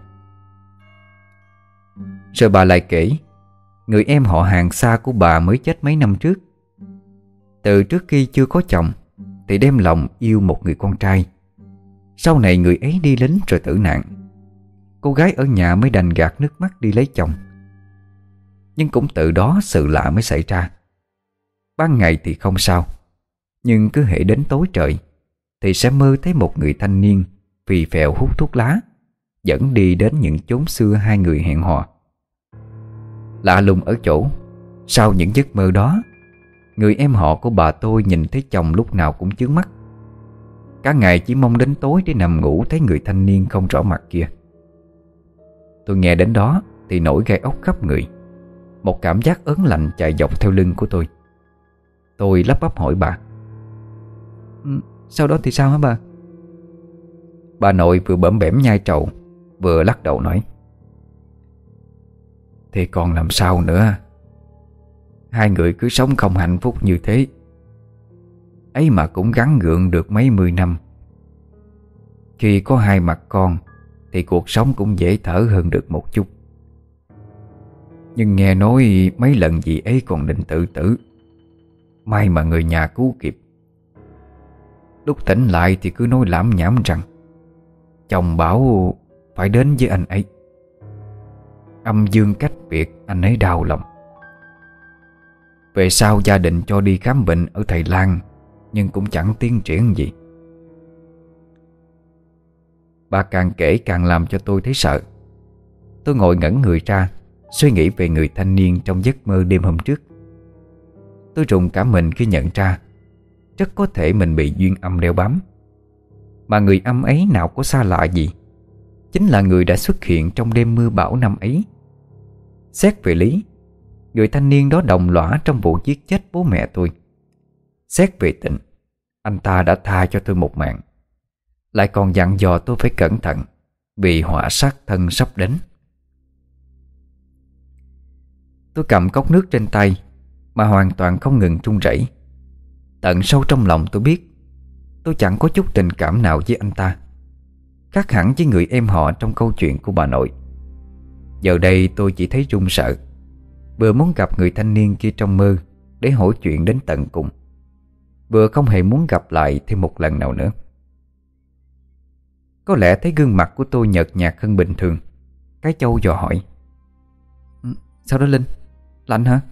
Rồi bà lại kể người em họ hàng xa của bà mới chết mấy năm trước. Từ trước khi chưa có chồng thì đem lòng yêu một người con trai. Sau này người ấy đi lính rồi tử nạn. Cô gái ở nhà mới đành gạt nước mắt đi lấy chồng. Nhưng cũng từ đó sự lạ mới xảy ra. Ban ngày thì không sao, nhưng cứ hễ đến tối trời thì sẽ mơ thấy một người thanh niên phì phèo hút thuốc lá, dẫn đi đến những chốn xưa hai người hẹn hò. Lạ lùng ở chỗ, sau những giấc mơ đó, người em họ của bà tôi nhìn thấy chồng lúc nào cũng chướng mắt. Cả ngày chỉ mong đến tối để nằm ngủ thấy người thanh niên không rõ mặt kia. Tôi nghe đến đó thì nổi gai ốc khắp người. Một cảm giác ớn lạnh chạy dọc theo lưng của tôi. Tôi lắp bắp hỏi bà: ừ, Sau đó thì sao hả bà? Bà nội vừa bẩm bẻm nhai trầu vừa lắc đầu nói: Thì còn làm sao nữa. Hai người cứ sống không hạnh phúc như thế, ấy mà cũng gắng gượng được mấy mươi năm. Khi có hai mặt con thì cuộc sống cũng dễ thở hơn được một chút. Nhưng nghe nói mấy lần dì ấy còn định tự tử, may mà người nhà cứu kịp. Lúc tỉnh lại thì cứ nói lảm nhảm rằng chồng bảo phải đến với anh ấy. Âm dương cách biệt, anh ấy đau lòng. Về sau gia đình cho đi khám bệnh ở Thầy Lan, nhưng cũng chẳng tiến triển gì. Bà càng kể càng làm cho tôi thấy sợ. Tôi ngồi ngẩn người ra, suy nghĩ về người thanh niên trong giấc mơ đêm hôm trước. Tôi rùng cả mình khi nhận ra rất có thể mình bị duyên âm đeo bám. Mà người âm ấy nào có xa lạ gì, chính là người đã xuất hiện trong đêm mưa bão năm ấy. Xét về lý, người thanh niên đó đồng lõa trong vụ giết chết bố mẹ tôi. Xét về tình, anh ta đã tha cho tôi một mạng, lại còn dặn dò tôi phải cẩn thận vì họa sát thân sắp đến. Tôi cầm cốc nước trên tay mà hoàn toàn không ngừng run rẩy. Tận sâu trong lòng tôi biết tôi chẳng có chút tình cảm nào với anh ta, khác hẳn với người em họ trong câu chuyện của bà nội. Giờ đây tôi chỉ thấy run sợ, vừa muốn gặp người thanh niên kia trong mơ để hỏi chuyện đến tận cùng, vừa không hề muốn gặp lại thêm một lần nào nữa. Có lẽ thấy gương mặt của tôi nhợt nhạt hơn bình thường, cái Châu dò hỏi: Sao đó Linh? Lạnh hả?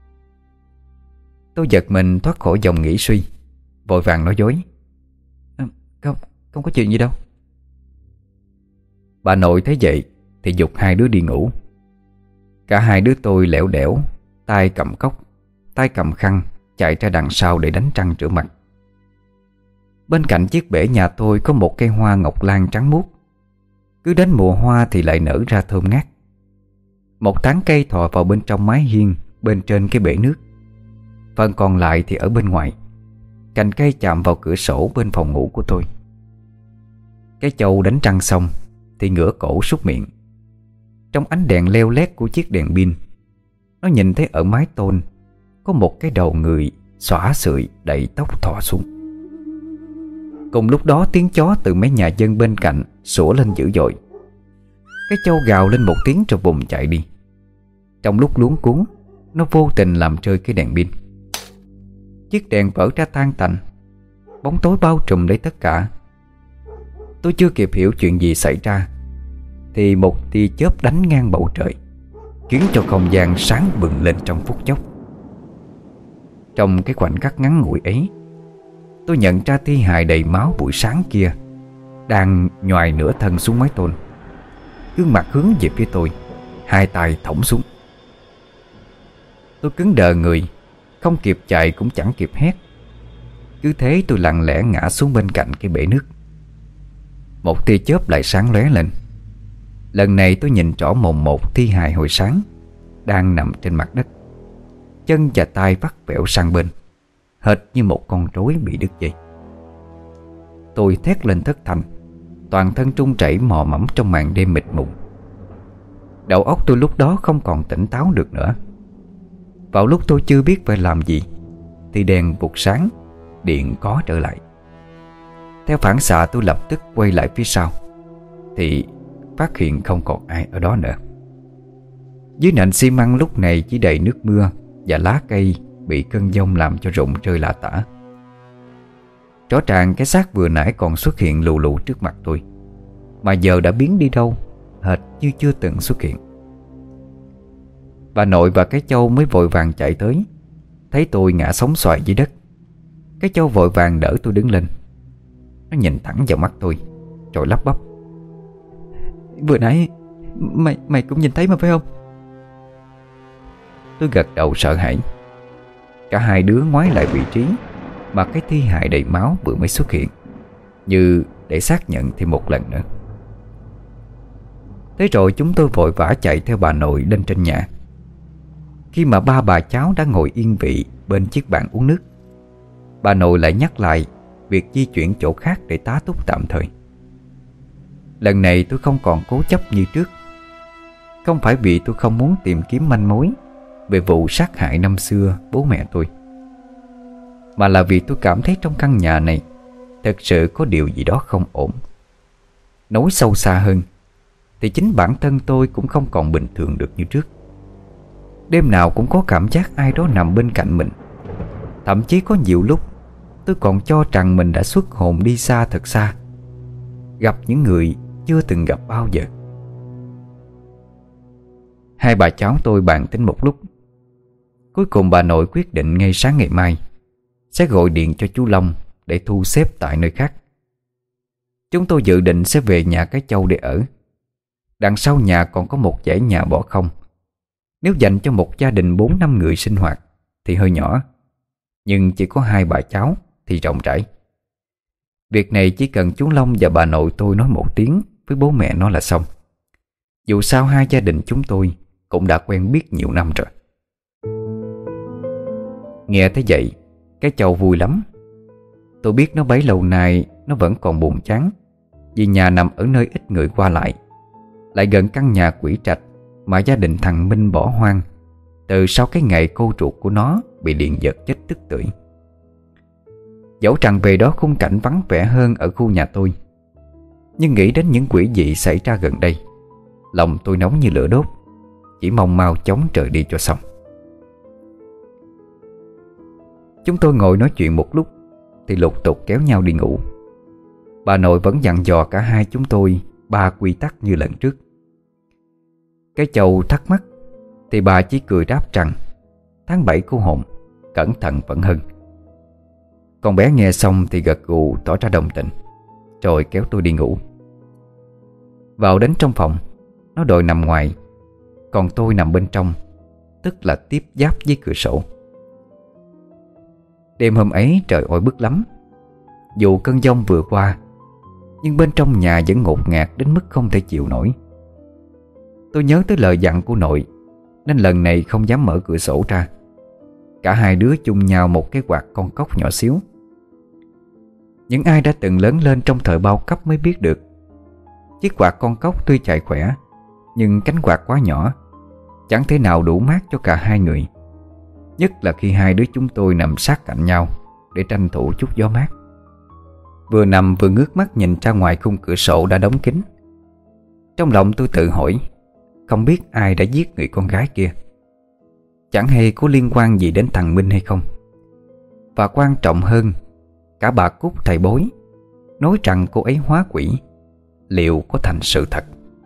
Tôi giật mình thoát khỏi dòng nghĩ suy, vội vàng nói dối: à, Không, không có chuyện gì đâu. Bà nội thấy vậy thì giục hai đứa đi ngủ. Cả hai đứa tôi lẻo đẻo, tay cầm cốc, tay cầm khăn, chạy ra đằng sau để đánh răng rửa mặt. Bên cạnh chiếc bể nhà tôi có một cây hoa ngọc lan trắng muốt. Cứ đến mùa hoa thì lại nở ra thơm ngát. Một tán cây thò vào bên trong mái hiên bên trên cái bể nước. Phần còn lại thì ở bên ngoài. Cành cây chạm vào cửa sổ bên phòng ngủ của tôi. Cái Châu đánh răng xong thì ngửa cổ súc miệng. Trong ánh đèn leo lét của chiếc đèn pin, nó nhìn thấy ở mái tôn có một cái đầu người xõa sượi đậy tóc thò xuống. Cùng lúc đó tiếng chó từ mấy nhà dân bên cạnh sủa lên dữ dội. Cái Châu gào lên một tiếng rồi vùng chạy đi. Trong lúc luống cuống, nó vô tình làm rơi cái đèn pin. Chiếc đèn vỡ ra tan tành, bóng tối bao trùm lấy tất cả. Tôi chưa kịp hiểu chuyện gì xảy ra thì một tia chớp đánh ngang bầu trời, khiến cho không gian sáng bừng lên trong phút chốc. Trong cái khoảnh khắc ngắn ngủi ấy, tôi nhận ra thi hài đầy máu buổi sáng kia đang nhoài nửa thân xuống mái tôn, gương mặt hướng về phía tôi, hai tay thõng xuống. Tôi cứng đờ người, không kịp chạy cũng chẳng kịp hét. Cứ thế tôi lặng lẽ ngã xuống bên cạnh cái bể nước. Một tia chớp lại sáng lóe lên. Lần này tôi nhìn rõ mồn một thi hài hồi sáng đang nằm trên mặt đất, chân và tay vắt vẻo sang bên, hệt như một con rối bị đứt dây. Tôi thét lên thất thanh, toàn thân trung chảy mò mẫm trong màn đêm mịt mùng. Đầu óc tôi lúc đó không còn tỉnh táo được nữa. Vào lúc tôi chưa biết phải làm gì thì đèn vụt sáng, điện có trở lại. Theo phản xạ tôi lập tức quay lại phía sau thì phát hiện không còn ai ở đó nữa. Dưới nền xi măng lúc này chỉ đầy nước mưa và lá cây bị cơn giông làm cho rụng rơi lả tả. Rõ ràng cái xác vừa nãy còn xuất hiện lù lù trước mặt tôi, mà giờ đã biến đi đâu, hệt như chưa từng xuất hiện. Bà nội và cái Châu mới vội vàng chạy tới, thấy tôi ngã sóng xoài dưới đất. Cái Châu vội vàng đỡ tôi đứng lên. Nó nhìn thẳng vào mắt tôi rồi lắp bắp: "Vừa nãy mày mày cũng nhìn thấy mà phải không?" Tôi gật đầu sợ hãi. Cả hai đứa ngoái lại vị trí mà cái thi hài đầy máu vừa mới xuất hiện, như để xác nhận thêm một lần nữa. Thế rồi chúng tôi vội vã chạy theo bà nội lên trên nhà. Khi mà ba bà cháu đã ngồi yên vị bên chiếc bàn uống nước, bà nội lại nhắc lại việc di chuyển chỗ khác để tá túc tạm thời. Lần này tôi không còn cố chấp như trước. Không phải vì tôi không muốn tìm kiếm manh mối về vụ sát hại năm xưa bố mẹ tôi, mà là vì tôi cảm thấy trong căn nhà này thật sự có điều gì đó không ổn. Nói sâu xa hơn thì chính bản thân tôi cũng không còn bình thường được như trước. Đêm nào cũng có cảm giác ai đó nằm bên cạnh mình. Thậm chí có nhiều lúc tôi còn cho rằng mình đã xuất hồn đi xa thật xa, gặp những người chưa từng gặp bao giờ. Hai bà cháu tôi bàn tính một lúc. Cuối cùng bà nội quyết định ngay sáng ngày mai sẽ gọi điện cho chú Long để thu xếp tại nơi khác. Chúng tôi dự định sẽ về nhà cái Châu để ở. Đằng sau nhà còn có một dãy nhà bỏ không. Nếu dành cho một gia đình bốn năm người sinh hoạt thì hơi nhỏ, nhưng chỉ có hai bà cháu thì rộng rãi. Việc này chỉ cần chú Long và bà nội tôi nói một tiếng với bố mẹ nó là xong. Dù sao hai gia đình chúng tôi cũng đã quen biết nhiều năm rồi. Nghe thấy vậy, cái Châu vui lắm. Tôi biết nó bấy lâu nay nó vẫn còn buồn chán, vì nhà nằm ở nơi ít người qua lại, lại gần căn nhà quỷ trạch mà gia đình thằng Minh bỏ hoang từ sau cái ngày cô ruột của nó bị điện giật chết tức tưởi. Dẫu rằng về đó khung cảnh vắng vẻ hơn ở khu nhà tôi, nhưng nghĩ đến những quỷ dị xảy ra gần đây, lòng tôi nóng như lửa đốt, chỉ mong mau chóng trời đi cho xong. Chúng tôi ngồi nói chuyện một lúc thì lục tục kéo nhau đi ngủ. Bà nội vẫn dặn dò cả hai chúng tôi ba quy tắc như lần trước. Cái Châu thắc mắc thì bà chỉ cười đáp rằng tháng bảy cô hồn, cẩn thận vẫn hơn. Con bé nghe xong thì gật gù tỏ ra đồng tình, rồi kéo tôi đi ngủ. Vào đến trong phòng, nó đòi nằm ngoài, còn tôi nằm bên trong, tức là tiếp giáp với cửa sổ. Đêm hôm ấy trời oi bức lắm. Dù cơn giông vừa qua, nhưng bên trong nhà vẫn ngột ngạt đến mức không thể chịu nổi. Tôi nhớ tới lời dặn của nội, nên lần này không dám mở cửa sổ ra. Cả hai đứa chung nhau một cái quạt con cóc nhỏ xíu. Những ai đã từng lớn lên trong thời bao cấp mới biết được, chiếc quạt con cóc tuy chạy khỏe, nhưng cánh quạt quá nhỏ, chẳng thể nào đủ mát cho cả hai người. Nhất là khi hai đứa chúng tôi nằm sát cạnh nhau để tranh thủ chút gió mát. Vừa nằm vừa ngước mắt nhìn ra ngoài khung cửa sổ đã đóng kín. Trong lòng tôi tự hỏi, không biết ai đã giết người con gái kia. Chẳng hay có liên quan gì đến thằng Minh hay không. Và quan trọng hơn, cả bà Cúc thầy bói nói rằng cô ấy hóa quỷ, liệu có thành sự thật?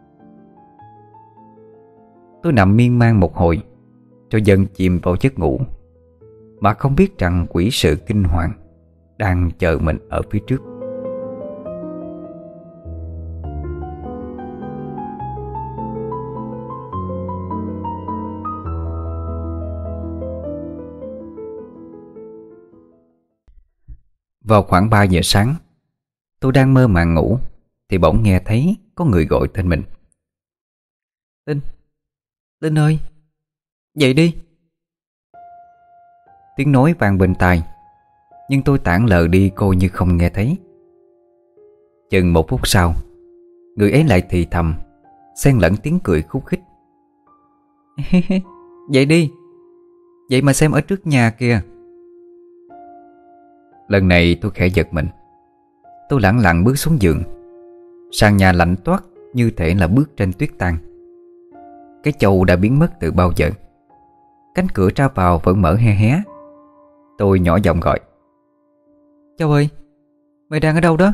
Tôi nằm miên man một hồi, cho dần chìm vào giấc ngủ, mà không biết rằng quỷ sự kinh hoàng đang chờ mình ở phía trước. Vào khoảng ba giờ sáng, tôi đang mơ màng ngủ thì bỗng nghe thấy có người gọi tên mình. Linh, Linh ơi, dậy đi. Tiếng nói vang bên tai, nhưng tôi tản lờ đi coi như không nghe thấy. Chừng một phút sau, người ấy lại thì thầm, xen lẫn tiếng cười khúc khích. Dậy đi, vậy mà xem ở trước nhà kìa. Lần này tôi khẽ giật mình. Tôi lẳng lặng bước xuống giường. Sàn nhà lạnh toát như thể là bước trên tuyết tan. Cái chậu đã biến mất từ bao giờ. Cánh cửa ra vào vẫn mở hé hé. Tôi nhỏ giọng gọi. Châu ơi, mày đang ở đâu đó?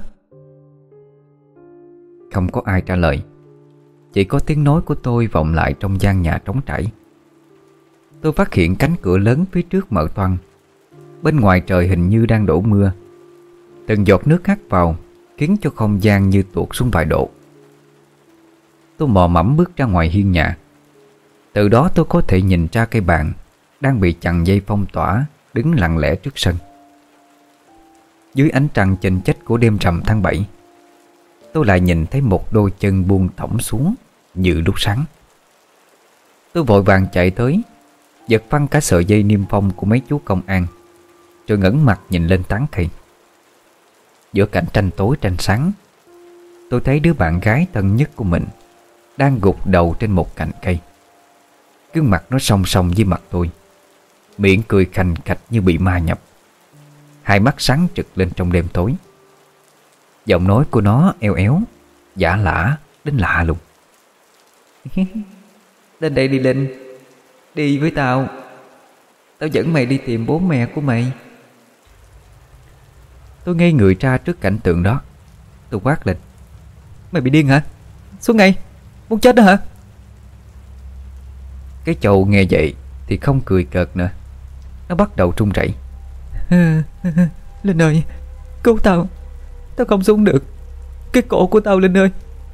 Không có ai trả lời. Chỉ có tiếng nói của tôi vọng lại trong gian nhà trống trải. Tôi phát hiện cánh cửa lớn phía trước mở toang. Bên ngoài trời hình như đang đổ mưa. Từng giọt nước hắt vào khiến cho không gian như tuột xuống vài độ. Tôi mò mẫm bước ra ngoài hiên nhà. Từ đó tôi có thể nhìn ra cây bàn đang bị chằng dây phong tỏa, đứng lặng lẽ trước sân. Dưới ánh trăng chênh chếch của đêm rằm tháng bảy, tôi lại nhìn thấy một đôi chân buông thõng xuống như lúc sáng. Tôi vội vàng chạy tới, giật phăng cả sợi dây niêm phong của mấy chú công an, rồi ngẩng mặt nhìn lên tán cây. Giữa cảnh tranh tối tranh sáng, tôi thấy đứa bạn gái thân nhất của mình đang gục đầu trên một cành cây. Gương mặt nó song song với mặt tôi, miệng cười khành khạch như bị ma nhập, hai mắt sáng trực lên trong đêm tối. Giọng nói của nó eo éo, giả lả đến lạ lùng. Lên đây đi Linh, đi với tao. Tao dẫn mày đi tìm bố mẹ của mày. Tôi ngây người ra trước cảnh tượng đó. Tôi quát lên. Mày bị điên hả? Xuống ngay, muốn chết đó hả? Cái chầu nghe vậy thì không cười cợt nữa. Nó bắt đầu run rẩy. Linh ơi, cứu tao. Tao không xuống được. Cái cổ của tao Linh ơi.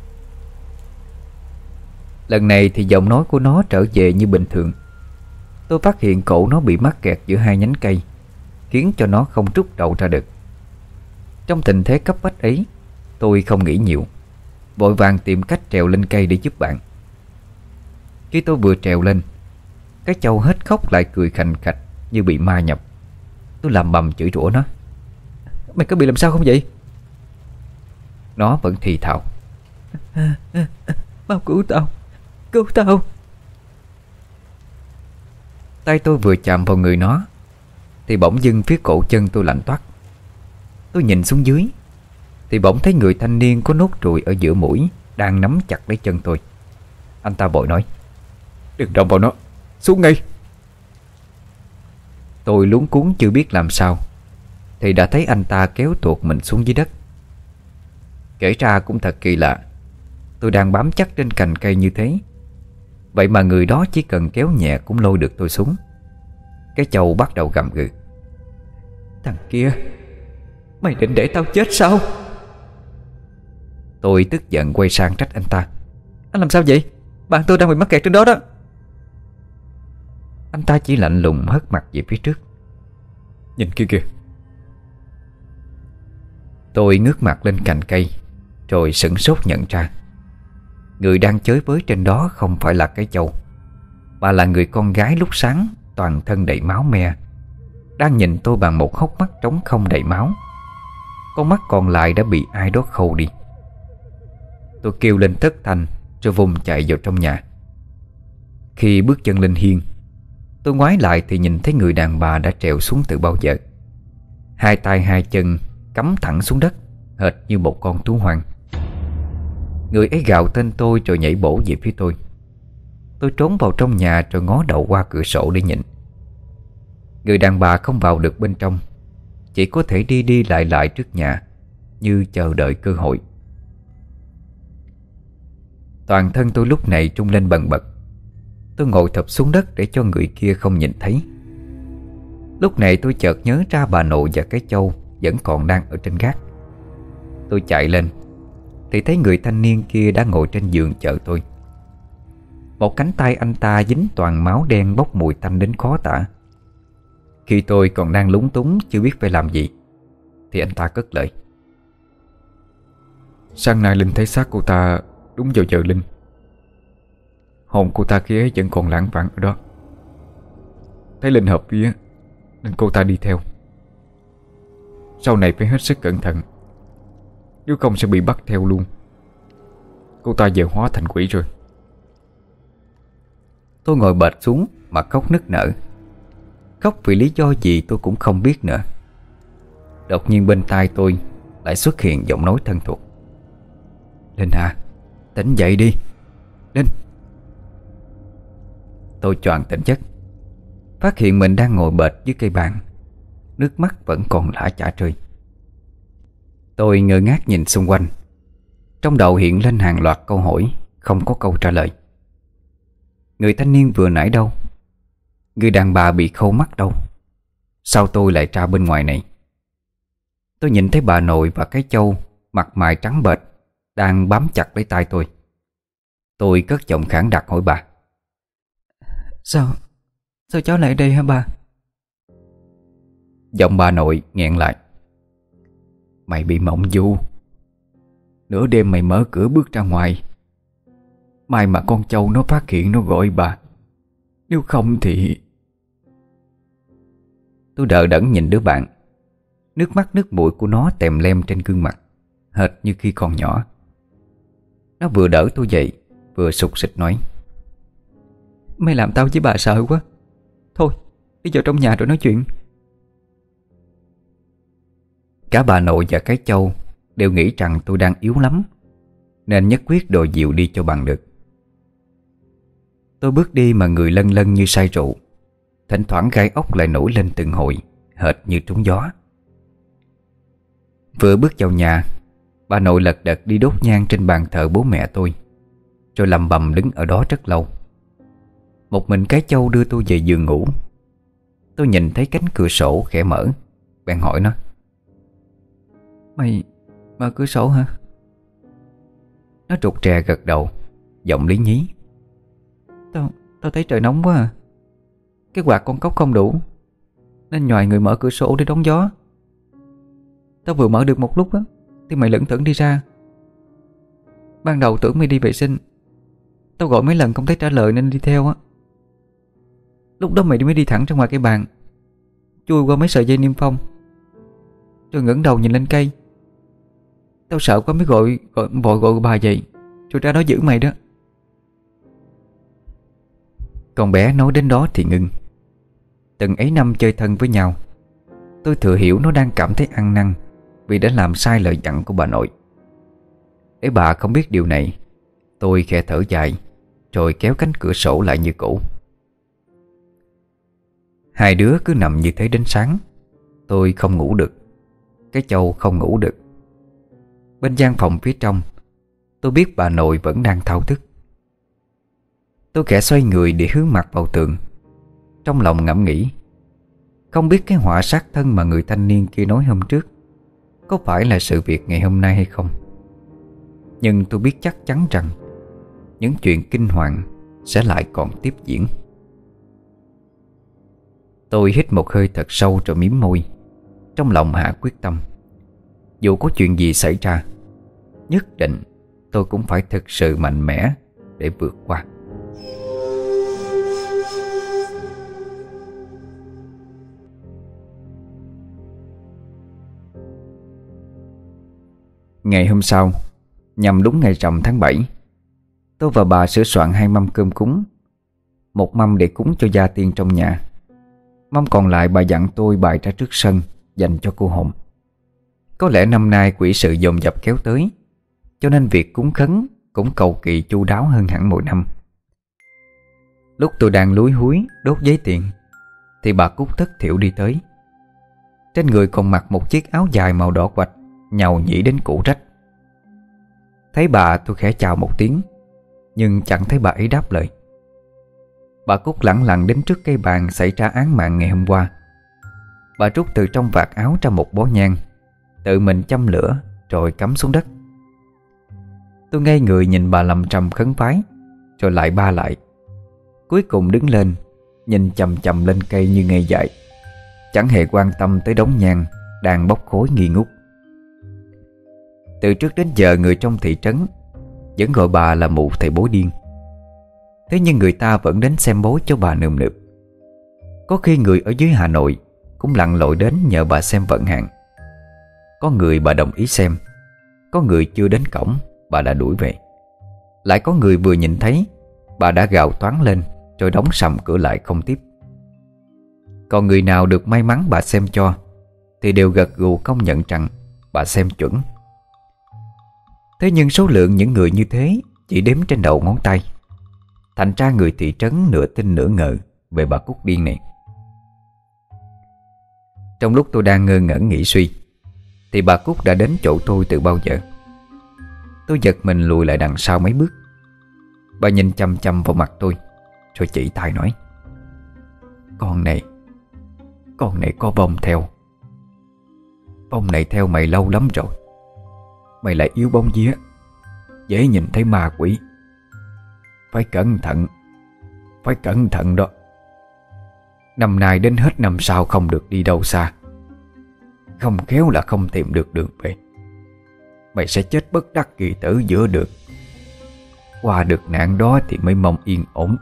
Lần này thì giọng nói của nó trở về như bình thường. Tôi phát hiện cổ nó bị mắc kẹt giữa hai nhánh cây, khiến cho nó không rút đầu ra được. Trong tình thế cấp bách ấy, tôi không nghĩ nhiều, vội vàng tìm cách trèo lên cây để giúp bạn. Khi tôi vừa trèo lên, cái trâu hết khóc lại cười khành khạch như bị ma nhập. Tôi lầm bầm chửi rủa nó. Mày có bị làm sao không vậy? Nó vẫn thì thào. Mau cứu tao, cứu tao. Tay tôi vừa chạm vào người nó thì bỗng dưng phía cổ chân tôi lạnh toát. Tôi nhìn xuống dưới thì bỗng thấy người thanh niên có nốt ruồi ở giữa mũi đang nắm chặt lấy chân tôi. Anh ta vội nói. Đừng động vào nó, xuống ngay. Tôi luống cuống chưa biết làm sao thì đã thấy anh ta kéo tuột mình xuống dưới đất. Kể ra cũng thật kỳ lạ. Tôi đang bám chắc trên cành cây như thế, vậy mà người đó chỉ cần kéo nhẹ cũng lôi được tôi xuống. Cái chầu bắt đầu gầm gừ. Thằng kia, mày định để tao chết sao? Tôi tức giận quay sang trách anh ta. Anh làm sao vậy? Bạn tôi đang bị mắc kẹt trên đó đó. Anh ta chỉ lạnh lùng hất mặt về phía trước. Nhìn kia kìa. Tôi ngước mặt lên cành cây, rồi sửng sốt nhận ra người đang chới với trên đó không phải là cái Châu, mà là người con gái lúc sáng toàn thân đầy máu me, đang nhìn tôi bằng một hốc mắt trống không đầy máu. Con mắt còn lại đã bị ai đó khâu đi. Tôi kêu lên thất thanh rồi vùng chạy vào trong nhà. Khi bước chân lên hiên, tôi ngoái lại thì nhìn thấy người đàn bà đã trèo xuống từ bao giờ. Hai tay hai chân cắm thẳng xuống đất, hệt như một con thú hoang. Người ấy gào tên tôi rồi nhảy bổ về phía tôi. Tôi trốn vào trong nhà rồi ngó đầu qua cửa sổ để nhìn. Người đàn bà không vào được bên trong, chỉ có thể đi đi lại lại trước nhà, như chờ đợi cơ hội. Toàn thân tôi lúc này trung lên bần bật. Tôi ngồi thụp xuống đất để cho người kia không nhìn thấy. Lúc này tôi chợt nhớ ra bà nội và cái Châu vẫn còn đang ở trên gác. Tôi chạy lên thì thấy người thanh niên kia đã ngồi trên giường chờ tôi. Một cánh tay anh ta dính toàn máu đen bốc mùi tanh đến khó tả. Khi tôi còn đang lúng túng chưa biết phải làm gì thì anh ta cất lời. Sáng nay Linh thấy xác cô ta đúng vào giờ Linh. Hồn cô ta kia vẫn còn lãng vảng ở đó. Thấy Linh hợp vía nên cô ta đi theo. Sau này phải hết sức cẩn thận, nếu không sẽ bị bắt theo luôn. Cô ta giờ hóa thành quỷ rồi. Tôi ngồi bệt xuống mà khóc nức nở. Khóc vì lý do gì tôi cũng không biết nữa. Đột nhiên bên tai tôi lại xuất hiện giọng nói thân thuộc. Linh à, tỉnh dậy đi Linh. Tôi choàng tỉnh giấc, phát hiện mình đang ngồi bệt dưới cây bàn, nước mắt vẫn còn lã chả rơi. Tôi ngơ ngác nhìn xung quanh. Trong đầu hiện lên hàng loạt câu hỏi, không có câu trả lời. Người thanh niên vừa nãy đâu? Người đàn bà bị khâu mắt đâu? Sao tôi lại ra bên ngoài này? Tôi nhìn thấy bà nội và cái Châu mặt mày trắng bệch đang bám chặt lấy tay tôi. Tôi cất giọng khản đặc hỏi bà. Sao? Sao cháu lại ở đây hả bà? Giọng bà nội nghẹn lại. Mày bị mộng du. Nửa đêm mày mở cửa bước ra ngoài, may mà con Châu nó phát hiện nó gọi bà. Nếu không thì... Tôi đờ đẫn nhìn đứa bạn. Nước mắt nước mũi của nó tèm lem trên gương mặt, hệt như khi còn nhỏ. Nó vừa đỡ tôi dậy vừa sục sịch nói. Mày làm tao với bà sợ quá. Thôi đi vào trong nhà rồi nói chuyện. Cả bà nội và cái Châu đều nghĩ rằng tôi đang yếu lắm, nên nhất quyết đòi dịu đi cho bằng được. Tôi bước đi mà người lân lân như say rượu, thỉnh thoảng gai ốc lại nổi lên từng hồi, hệt như trúng gió. Vừa bước vào nhà, bà nội lật đật đi đốt nhang trên bàn thờ bố mẹ tôi, rồi lầm bầm đứng ở đó rất lâu. Một mình cái Châu đưa tôi về giường ngủ. Tôi nhìn thấy cánh cửa sổ khẽ mở, bèn hỏi nó. Mày mở cửa sổ hả? Nó rụt rè gật đầu, giọng lý nhí. Tao, tao thấy trời nóng quá à. Cái quạt con cốc không đủ, nên nhòi người mở cửa sổ để đón gió. Tao vừa mở được một lúc á thì mày lững thững đi ra. Ban đầu tưởng mày đi vệ sinh, tao gọi mấy lần không thấy trả lời nên đi theo á. Lúc đó mày mới đi thẳng ra ngoài cái bàn, chui qua mấy sợi dây niêm phong, rồi ngẩng đầu nhìn lên cây. Tao sợ quá mới gọi, gọi vội gọi bà dậy, rồi ra đó giữ mày đó. Con bé nói đến đó thì ngưng. Từng ấy năm chơi thân với nhau, tôi thừa hiểu nó đang cảm thấy ăn năn vì đã làm sai lời dặn của bà nội. Để bà không biết điều này, tôi khẽ thở dài, rồi kéo cánh cửa sổ lại như cũ. Hai đứa cứ nằm như thế đến sáng. Tôi không ngủ được, cái Châu không ngủ được. Bên gian phòng phía trong, tôi biết bà nội vẫn đang thao thức. Tôi khẽ xoay người để hướng mặt vào tường, trong lòng ngẫm nghĩ, không biết cái họa sát thân mà người thanh niên kia nói hôm trước có phải là sự việc ngày hôm nay hay không. Nhưng tôi biết chắc chắn rằng những chuyện kinh hoàng sẽ lại còn tiếp diễn. Tôi hít một hơi thật sâu rồi mím môi, trong lòng hạ quyết tâm. Dù có chuyện gì xảy ra, nhất định tôi cũng phải thực sự mạnh mẽ để vượt qua. Ngày hôm sau, nhằm đúng ngày rằm tháng bảy, tôi và bà sửa soạn hai mâm cơm cúng. Một mâm để cúng cho gia tiên trong nhà, mâm còn lại bà dặn tôi bày ra trước sân dành cho cô hồn. Có lẽ năm nay quỷ sự dồn dập kéo tới, cho nên việc cúng khấn cũng cầu kỳ chu đáo hơn hẳn mỗi năm. Lúc tôi đang lúi húi đốt giấy tiền thì bà Cúc thất thiểu đi tới. Trên người còn mặc một chiếc áo dài màu đỏ quạch, nhàu nhĩ đến cũ rách. Thấy bà tôi khẽ chào một tiếng, nhưng chẳng thấy bà ấy đáp lời. Bà Cúc lẳng lặng đến trước cây bàn xảy ra án mạng ngày hôm qua. Bà rút từ trong vạt áo ra một bó nhang, tự mình châm lửa rồi cắm xuống đất. Tôi ngây người nhìn bà lầm trầm khấn vái, rồi lại ba lại. Cuối cùng đứng lên, nhìn chằm chằm lên cây như ngây dại, chẳng hề quan tâm tới đống nhang đang bốc khói nghi ngút. Từ trước đến giờ người trong thị trấn vẫn gọi bà là mụ thầy bói điên. Thế nhưng người ta vẫn đến xem bói cho bà nườm nượp. Có khi người ở dưới Hà Nội cũng lặn lội đến nhờ bà xem vận hạn. Có người bà đồng ý xem, có người chưa đến cổng bà đã đuổi về. Lại có người vừa nhìn thấy bà đã gào toáng lên rồi đóng sầm cửa lại không tiếp. Còn người nào được may mắn bà xem cho thì đều gật gù công nhận rằng bà xem chuẩn. Thế nhưng số lượng những người như thế chỉ đếm trên đầu ngón tay. Thành ra người thị trấn nửa tin nửa ngờ về bà Cúc điên này. Trong lúc tôi đang ngơ ngẩn nghĩ suy thì bà Cúc đã đến chỗ tôi từ bao giờ. Tôi giật mình lùi lại đằng sau mấy bước. Bà nhìn chăm chăm vào mặt tôi rồi chỉ tay nói: Con này, con này có vong theo. Vong này theo mày lâu lắm rồi. Mày lại yếu bóng vía, dễ nhìn thấy ma quỷ. Phải cẩn thận, phải cẩn thận đó. Năm nay đến hết năm sau không được đi đâu xa. Không khéo là không tìm được đường về. Mày sẽ chết bất đắc kỳ tử giữa đường. Qua được nạn đó thì mới mong yên ổn.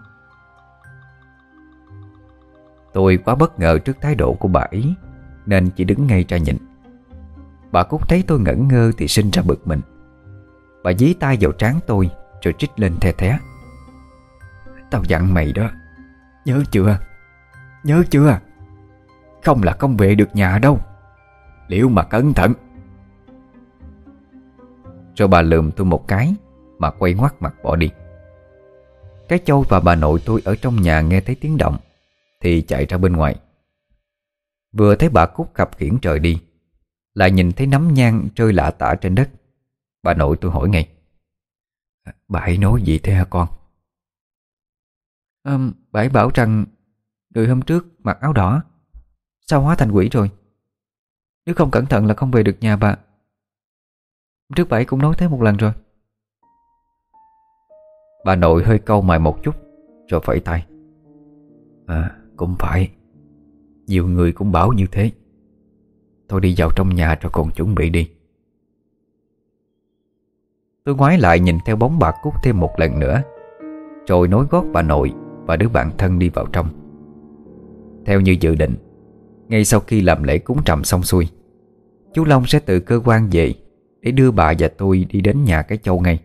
Tôi quá bất ngờ trước thái độ của bà ấy nên chỉ đứng ngay ra nhìn. Bà Cúc thấy tôi ngẩn ngơ thì sinh ra bực mình. Bà dí tay vào trán tôi rồi trích lên the thé: Tao dặn mày đó, nhớ chưa? Nhớ chưa? Không là không về được nhà đâu. Liệu mà cẩn thận. Rồi bà lườm tôi một cái mà quay ngoắt mặt bỏ đi. Cái Châu và bà nội tôi ở trong nhà nghe thấy tiếng động thì chạy ra bên ngoài. Vừa thấy bà Cúc khập khiễng trời đi, lại nhìn thấy nắm nhang rơi lả tả trên đất. Bà nội tôi hỏi ngay: Bà ấy nói gì thế hả con? à, Bà ấy bảo rằng người hôm trước mặc áo đỏ sao hóa thành quỷ rồi. Nếu không cẩn thận là không về được nhà bà. Trước bà ấy cũng nói thế một lần rồi. Bà nội hơi cau mày một chút rồi phẩy tay: À cũng phải, nhiều người cũng bảo như thế. Thôi đi vào trong nhà rồi còn chuẩn bị đi. Tôi ngoái lại nhìn theo bóng bà Cúc thêm một lần nữa, rồi nối gót bà nội và đứa bạn thân đi vào trong. Theo như dự định, ngay sau khi làm lễ cúng trầm xong xuôi, chú Long sẽ từ cơ quan về để đưa bà và tôi đi đến nhà cái Châu ngay.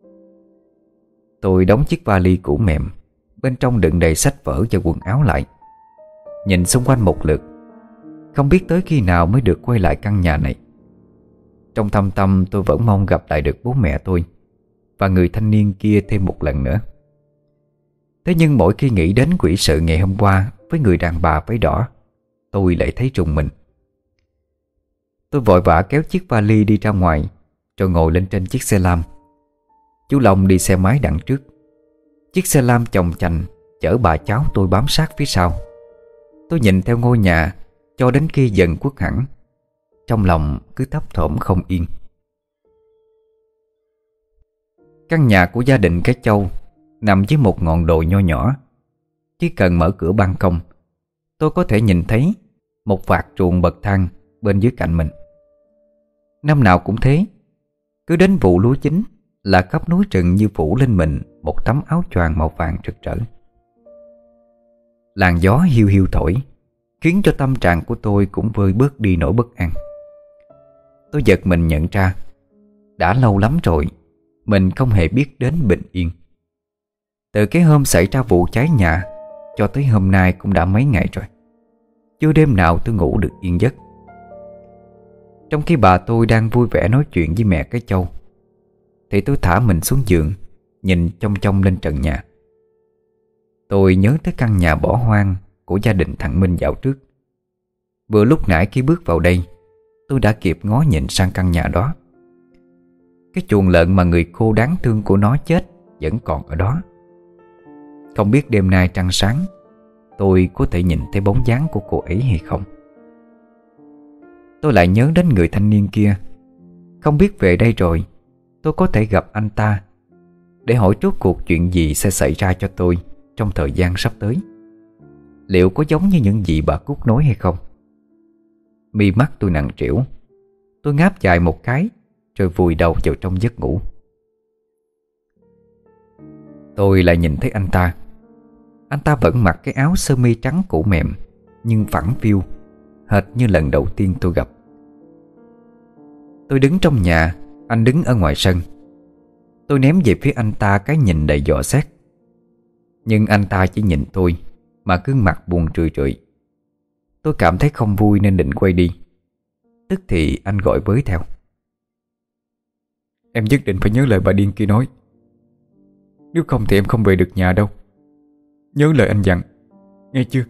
Tôi đóng chiếc vali cũ mềm, bên trong đựng đầy sách vở và quần áo lại, nhìn xung quanh một lượt, không biết tới khi nào mới được quay lại căn nhà này. Trong thâm tâm tôi vẫn mong gặp lại được bố mẹ tôi và người thanh niên kia thêm một lần nữa. Thế nhưng mỗi khi nghĩ đến quỷ sự ngày hôm qua với người đàn bà váy đỏ, tôi lại thấy rùng mình. Tôi vội vã kéo chiếc vali đi ra ngoài, rồi ngồi lên trên chiếc xe lam. Chú Long đi xe máy đằng trước. Chiếc xe lam chồng chành chở bà cháu tôi bám sát phía sau. Tôi nhìn theo ngôi nhà cho đến khi dần khuất hẳn, trong lòng cứ thấp thỏm không yên. Căn nhà của gia đình cái Châu nằm dưới một ngọn đồi nho nhỏ. Chỉ cần mở cửa ban công, tôi có thể nhìn thấy một vạt ruộng bậc thang bên dưới cạnh mình. Năm nào cũng thế, cứ đến vụ lúa chín là khắp núi rừng như phủ lên mình một tấm áo choàng màu vàng rực rỡ. Làn gió hiu hiu thổi khiến cho tâm trạng của tôi cũng vơi bớt đi nỗi bất an. Tôi giật mình nhận ra đã lâu lắm rồi mình không hề biết đến bình yên. Từ cái hôm xảy ra vụ cháy nhà cho tới hôm nay cũng đã mấy ngày rồi. Chưa đêm nào tôi ngủ được yên giấc. Trong khi bà tôi đang vui vẻ nói chuyện với mẹ cái Châu, thì tôi thả mình xuống giường, nhìn chông chông lên trần nhà. Tôi nhớ tới căn nhà bỏ hoang của gia đình thằng Minh dạo trước. Vừa lúc nãy khi bước vào đây, tôi đã kịp ngó nhìn sang căn nhà đó. Cái chuồng lợn mà người cô đáng thương của nó chết vẫn còn ở đó. Không biết đêm nay trăng sáng, tôi có thể nhìn thấy bóng dáng của cô ấy hay không. Tôi lại nhớ đến người thanh niên kia. Không biết về đây rồi tôi có thể gặp anh ta để hỏi rốt cuộc chuyện gì sẽ xảy ra cho tôi trong thời gian sắp tới. Liệu có giống như những gì bà Cúc nói hay không? Mi mắt tôi nặng trĩu. Tôi ngáp dài một cái rồi vùi đầu vào trong giấc ngủ. Tôi lại nhìn thấy anh ta. Anh ta vẫn mặc cái áo sơ mi trắng cũ mềm nhưng phẳng phiu, hệt như lần đầu tiên tôi gặp. Tôi đứng trong nhà, anh đứng ở ngoài sân. Tôi ném về phía anh ta cái nhìn đầy dò xét. Nhưng anh ta chỉ nhìn tôi mà gương mặt buồn rười rượi. Tôi cảm thấy không vui nên định quay đi. Tức thì anh gọi với theo: "Em nhất định phải nhớ lời bà điên kia nói. Nếu không thì em không về được nhà đâu. Nhớ lời anh dặn, nghe chưa?"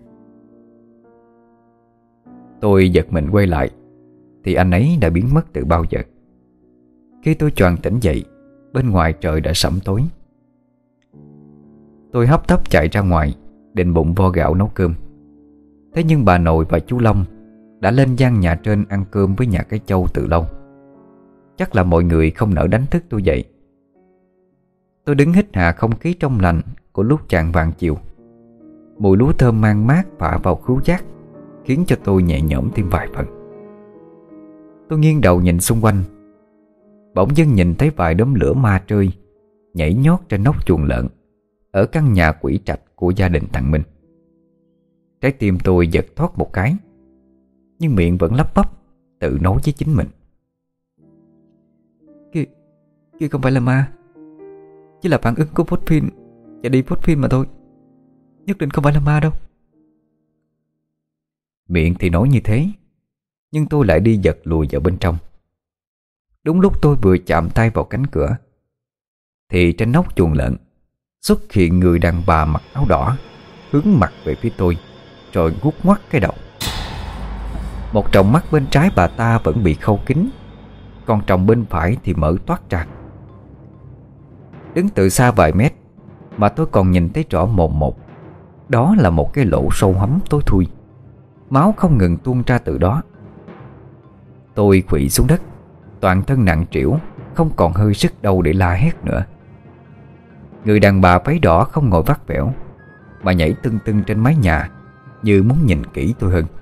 Tôi giật mình quay lại thì anh ấy đã biến mất từ bao giờ. Khi tôi choàng tỉnh dậy, bên ngoài trời đã sẫm tối. Tôi hấp tấp chạy ra ngoài, định bụng vo gạo nấu cơm. Thế nhưng bà nội và chú Long đã lên gian nhà trên ăn cơm với nhà cái Châu từ lâu. Chắc là mọi người không nỡ đánh thức tôi dậy. Tôi đứng hít hà không khí trong lành của lúc chạng vàng chiều. Mùi lúa thơm mang mát phả vào khứu giác, khiến cho tôi nhẹ nhõm thêm vài phần. Tôi nghiêng đầu nhìn xung quanh. Bỗng dưng nhìn thấy vài đốm lửa ma trơi nhảy nhót trên nóc chuồng lợn ở căn nhà quỷ trạch của gia đình thằng Minh. Trái tim tôi giật thoát một cái, nhưng miệng vẫn lắp bắp tự nói với chính mình: Kia, kia không phải là ma, chỉ là phản ứng của phosphine và đi phosphine mà thôi. Nhất định không phải là ma đâu. Miệng thì nói như thế, nhưng tôi lại đi giật lùi vào bên trong. Đúng lúc tôi vừa chạm tay vào cánh cửa thì trên nóc chuồng lợn xuất hiện người đàn bà mặc áo đỏ, hướng mặt về phía tôi rồi vuốt ngoắt cái đầu. Một tròng mắt bên trái bà ta vẫn bị khâu kín, còn tròng bên phải thì mở toát ra. Đứng từ xa vài mét mà tôi còn nhìn thấy rõ mồn một. Đó là một cái lỗ sâu hắm tối thui. Máu không ngừng tuôn ra từ đó. Tôi khuỵu xuống đất, toàn thân nặng trĩu, không còn hơi sức đâu để la hét nữa. Người đàn bà váy đỏ không ngồi vắt vẻo mà nhảy tưng tưng trên mái nhà, như muốn nhìn kỹ tôi hơn.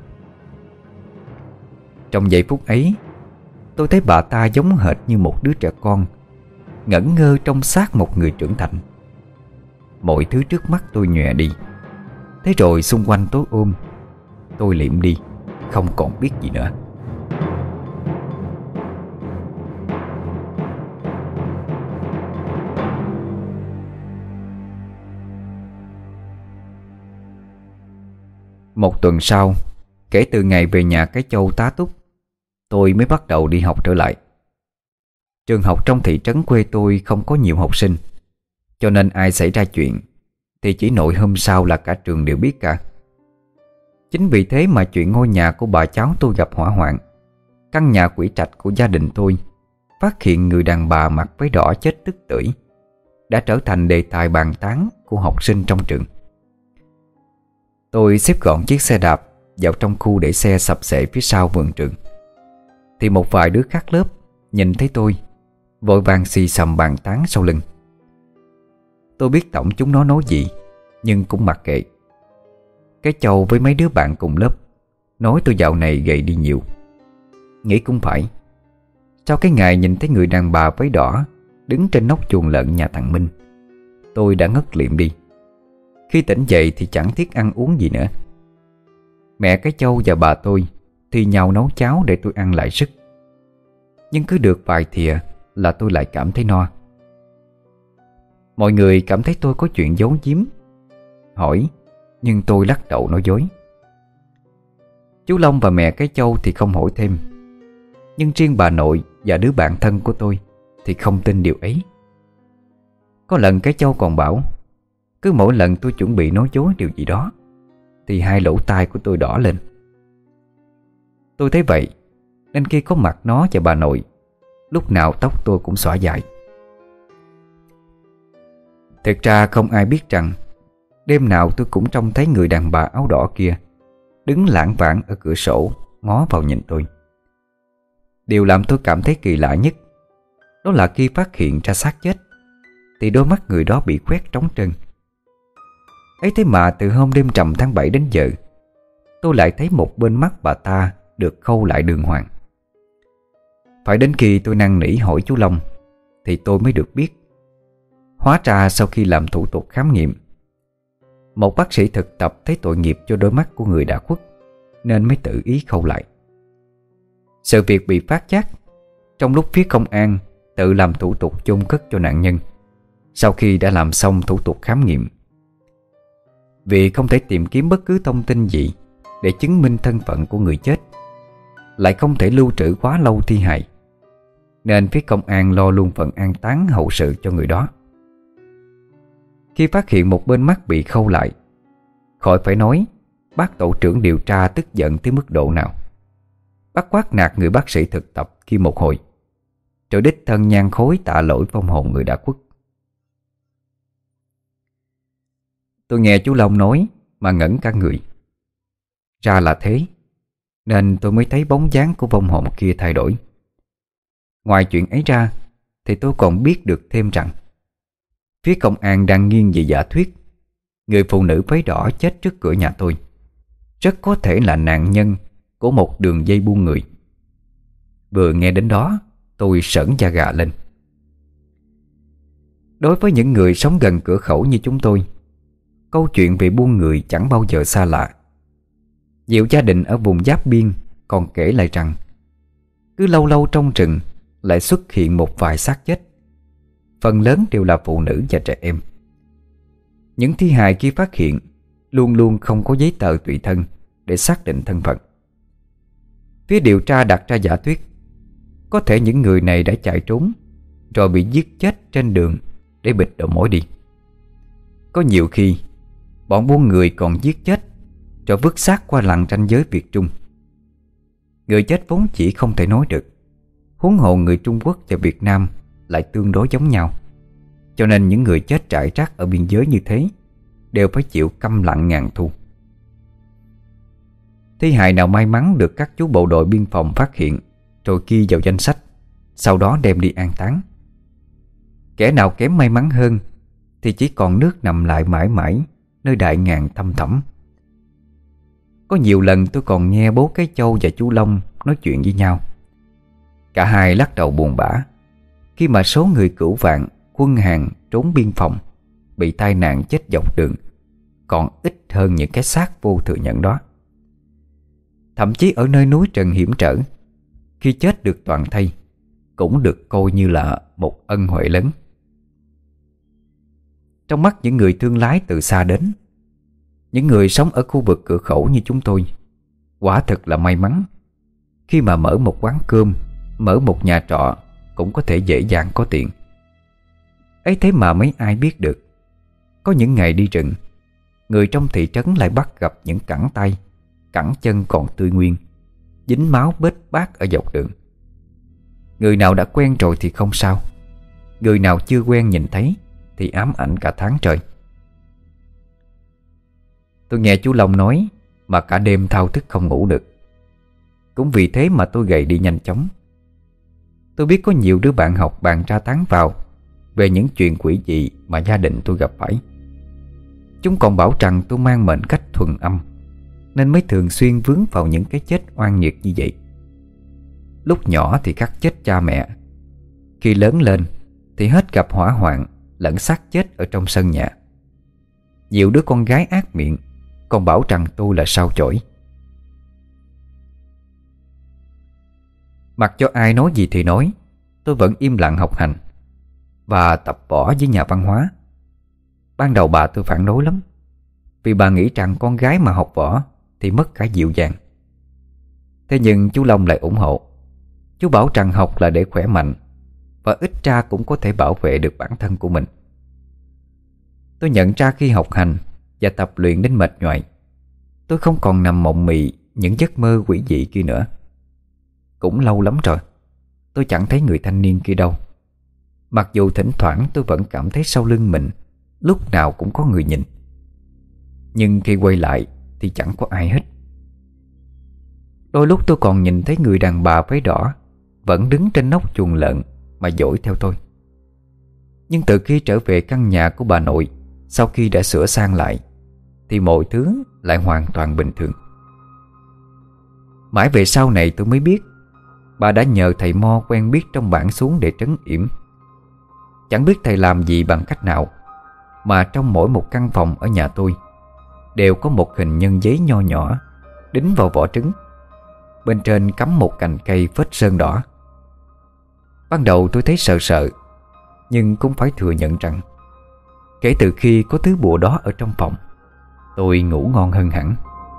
Trong giây phút ấy, tôi thấy bà ta giống hệt như một đứa trẻ con ngẩn ngơ trong xác một người trưởng thành. Mọi thứ trước mắt tôi nhòe đi. Thế rồi xung quanh tối ôm. Tôi liệm đi, không còn biết gì nữa. Một tuần sau, kể từ ngày về nhà cái Châu tá túc, tôi mới bắt đầu đi học trở lại. Trường học trong thị trấn quê tôi không có nhiều học sinh, cho nên ai xảy ra chuyện thì chỉ nội hôm sau là cả trường đều biết cả. Chính vì thế mà chuyện ngôi nhà của bà cháu tôi gặp hỏa hoạn, căn nhà quỷ trạch của gia đình tôi phát hiện người đàn bà mặc váy đỏ chết tức tưởi đã trở thành đề tài bàn tán của học sinh trong trường. Tôi xếp gọn chiếc xe đạp vào trong khu để xe sập xệ phía sau vườn trường, thì một vài đứa khác lớp nhìn thấy tôi vội vàng xì xầm bàn tán sau lưng. Tôi biết tổng chúng nó nói gì, nhưng cũng mặc kệ. Cái Châu với mấy đứa bạn cùng lớp nói tôi dạo này gầy đi nhiều. Nghĩ cũng phải. Sau cái ngày nhìn thấy người đàn bà váy đỏ đứng trên nóc chuồng lợn nhà thằng Minh, tôi đã ngất liệm đi. Khi tỉnh dậy thì chẳng thiết ăn uống gì nữa. Mẹ cái Châu và bà tôi thì nhau nấu cháo để tôi ăn lại sức. Nhưng cứ được vài thìa là tôi lại cảm thấy no. Mọi người cảm thấy tôi có chuyện giấu giếm, hỏi, nhưng tôi lắc đầu nói dối. Chú Long và mẹ cái Châu thì không hỏi thêm. Nhưng riêng bà nội và đứa bạn thân của tôi thì không tin điều ấy. Có lần cái Châu còn bảo, cứ mỗi lần tôi chuẩn bị nói dối điều gì đó thì hai lỗ tai của tôi đỏ lên. Tôi thấy vậy nên khi có mặt nó và bà nội, lúc nào tóc tôi cũng xõa dài. Thực ra không ai biết rằng đêm nào tôi cũng trông thấy người đàn bà áo đỏ kia đứng lảng vảng ở cửa sổ ngó vào nhìn tôi. Điều làm tôi cảm thấy kỳ lạ nhất đó là khi phát hiện ra xác chết thì đôi mắt người đó bị khoét trống trơn. Ấy thế mà từ hôm đêm rằm tháng bảy đến giờ, tôi lại thấy một bên mắt bà ta được khâu lại đường hoàng. Phải đến khi tôi năn nỉ hỏi chú Long thì tôi mới được biết, hóa ra sau khi làm thủ tục khám nghiệm, một bác sĩ thực tập thấy tội nghiệp cho đôi mắt của người đã khuất nên mới tự ý khâu lại. Sự việc bị phát giác trong lúc phía công an tự làm thủ tục chôn cất cho nạn nhân sau khi đã làm xong thủ tục khám nghiệm. Vì không thể tìm kiếm bất cứ thông tin gì để chứng minh thân phận của người chết, lại không thể lưu trữ quá lâu thi hài, nên phía công an lo luôn phần an táng hậu sự cho người đó. Khi phát hiện một bên mắt bị khâu lại, khỏi phải nói bác tổ trưởng điều tra tức giận tới mức độ nào. Bác quát nạt người bác sĩ thực tập kia một hồi, rồi đích thân nhang khối tạ lỗi vong hồn người đã khuất. Tôi nghe chú Long nói mà ngẩn cả người. Ra là thế, nên tôi mới thấy bóng dáng của vong hồn kia thay đổi. Ngoài chuyện ấy ra thì tôi còn biết được thêm rằng phía công an đang nghiêng về giả thuyết người phụ nữ váy đỏ chết trước cửa nhà tôi rất có thể là nạn nhân của một đường dây buôn người. Vừa nghe đến đó, tôi sởn da gà lên. Đối với những người sống gần cửa khẩu như chúng tôi, câu chuyện về buôn người chẳng bao giờ xa lạ. Nhiều gia đình ở vùng giáp biên còn kể lại rằng cứ lâu lâu trong rừng lại xuất hiện một vài xác chết. Phần lớn đều là phụ nữ và trẻ em. Những thi hài khi phát hiện luôn luôn không có giấy tờ tùy thân để xác định thân phận. Phía điều tra đặt ra giả thuyết có thể những người này đã chạy trốn rồi bị giết chết trên đường để bịt đầu mối đi. Có nhiều khi bọn buôn người còn giết chết rồi vứt xác qua lằn ranh giới Việt Trung. Người chết vốn chỉ không thể nói được, huống hồ người Trung Quốc và Việt Nam lại tương đối giống nhau, cho nên những người chết rải rác ở biên giới như thế đều phải chịu câm lặng ngàn thu. Thi hài nào may mắn được các chú bộ đội biên phòng phát hiện rồi ghi vào danh sách, sau đó đem đi an táng. Kẻ nào kém may mắn hơn thì chỉ còn nước nằm lại mãi mãi nơi đại ngàn thăm thẳm. Có nhiều lần tôi còn nghe bố cái Châu và chú Long nói chuyện với nhau. Cả hai lắc đầu buồn bã khi mà số người cửu vạn quân hàng trốn biên phòng bị tai nạn chết dọc đường còn ít hơn những cái xác vô thừa nhận đó. Thậm chí ở nơi núi rừng hiểm trở, khi chết được toàn thây cũng được coi như là một ân huệ lớn. Trong mắt những người thương lái từ xa đến, những người sống ở khu vực cửa khẩu như chúng tôi quả thực là may mắn khi mà mở một quán cơm, mở một nhà trọ cũng có thể dễ dàng có tiền. Ấy thế mà mấy ai biết được, có những ngày đi rừng, người trong thị trấn lại bắt gặp những cẳng tay, cẳng chân còn tươi nguyên, dính máu bết bát ở dọc đường. Người nào đã quen rồi thì không sao, người nào chưa quen nhìn thấy thì ám ảnh cả tháng trời. Tôi nghe chú Long nói mà cả đêm thao thức không ngủ được. Cũng vì thế mà tôi gầy đi nhanh chóng. Tôi biết có nhiều đứa bạn học bàn ra tán vào về những chuyện quỷ dị mà gia đình tôi gặp phải. Chúng còn bảo rằng tôi mang mệnh cách thuần âm, nên mới thường xuyên vướng vào những cái chết oan nghiệt như vậy. Lúc nhỏ thì khắc chết cha mẹ, khi lớn lên thì hết gặp hỏa hoạn lẫn xác chết ở trong sân nhà. Nhiều đứa con gái ác miệng còn bảo rằng tôi là sao chổi. Mặc cho ai nói gì thì nói, tôi vẫn im lặng học hành và tập võ với nhà văn hóa. Ban đầu bà tôi phản đối lắm, vì bà nghĩ rằng con gái mà học võ thì mất cả dịu dàng. Thế nhưng chú Long lại ủng hộ. Chú bảo rằng học là để khỏe mạnh, và ít ra cũng có thể bảo vệ được bản thân của mình. Tôi nhận ra khi học hành và tập luyện đến mệt nhoài, tôi không còn nằm mộng mị những giấc mơ quỷ dị kia nữa. Cũng lâu lắm rồi tôi chẳng thấy người thanh niên kia đâu, mặc dù thỉnh thoảng tôi vẫn cảm thấy sau lưng mình lúc nào cũng có người nhìn. Nhưng khi quay lại thì chẳng có ai hết. Đôi lúc tôi còn nhìn thấy người đàn bà váy đỏ vẫn đứng trên nóc chuồng lợn mà dỗi theo tôi. Nhưng từ khi trở về căn nhà của bà nội, sau khi đã sửa sang lại, thì mọi thứ lại hoàn toàn bình thường. Mãi về sau này tôi mới biết bà đã nhờ thầy mo quen biết trong bản xuống để trấn yểm. Chẳng biết thầy làm gì bằng cách nào mà trong mỗi một căn phòng ở nhà tôi đều có một hình nhân giấy nho nhỏ đính vào vỏ trứng. Bên trên cắm một cành cây phết sơn đỏ. Ban đầu tôi thấy sợ sợ, nhưng cũng phải thừa nhận rằng kể từ khi có thứ bùa đó ở trong phòng, tôi ngủ ngon hơn hẳn.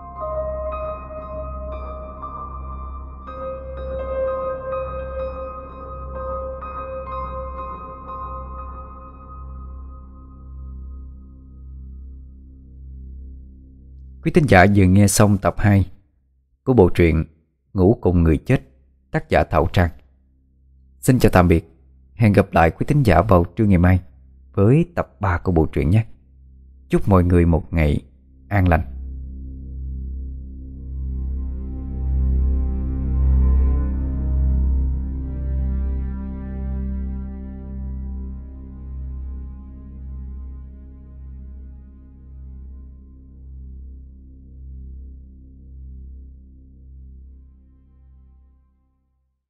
Quý thính giả vừa nghe xong tập hai của bộ truyện Ngủ Cùng Người Chết, tác giả Thảo Trang. Xin chào tạm biệt. Hẹn gặp lại quý thính giả vào trưa ngày mai với tập ba của bộ truyện nhé. Chúc mọi người một ngày an lành.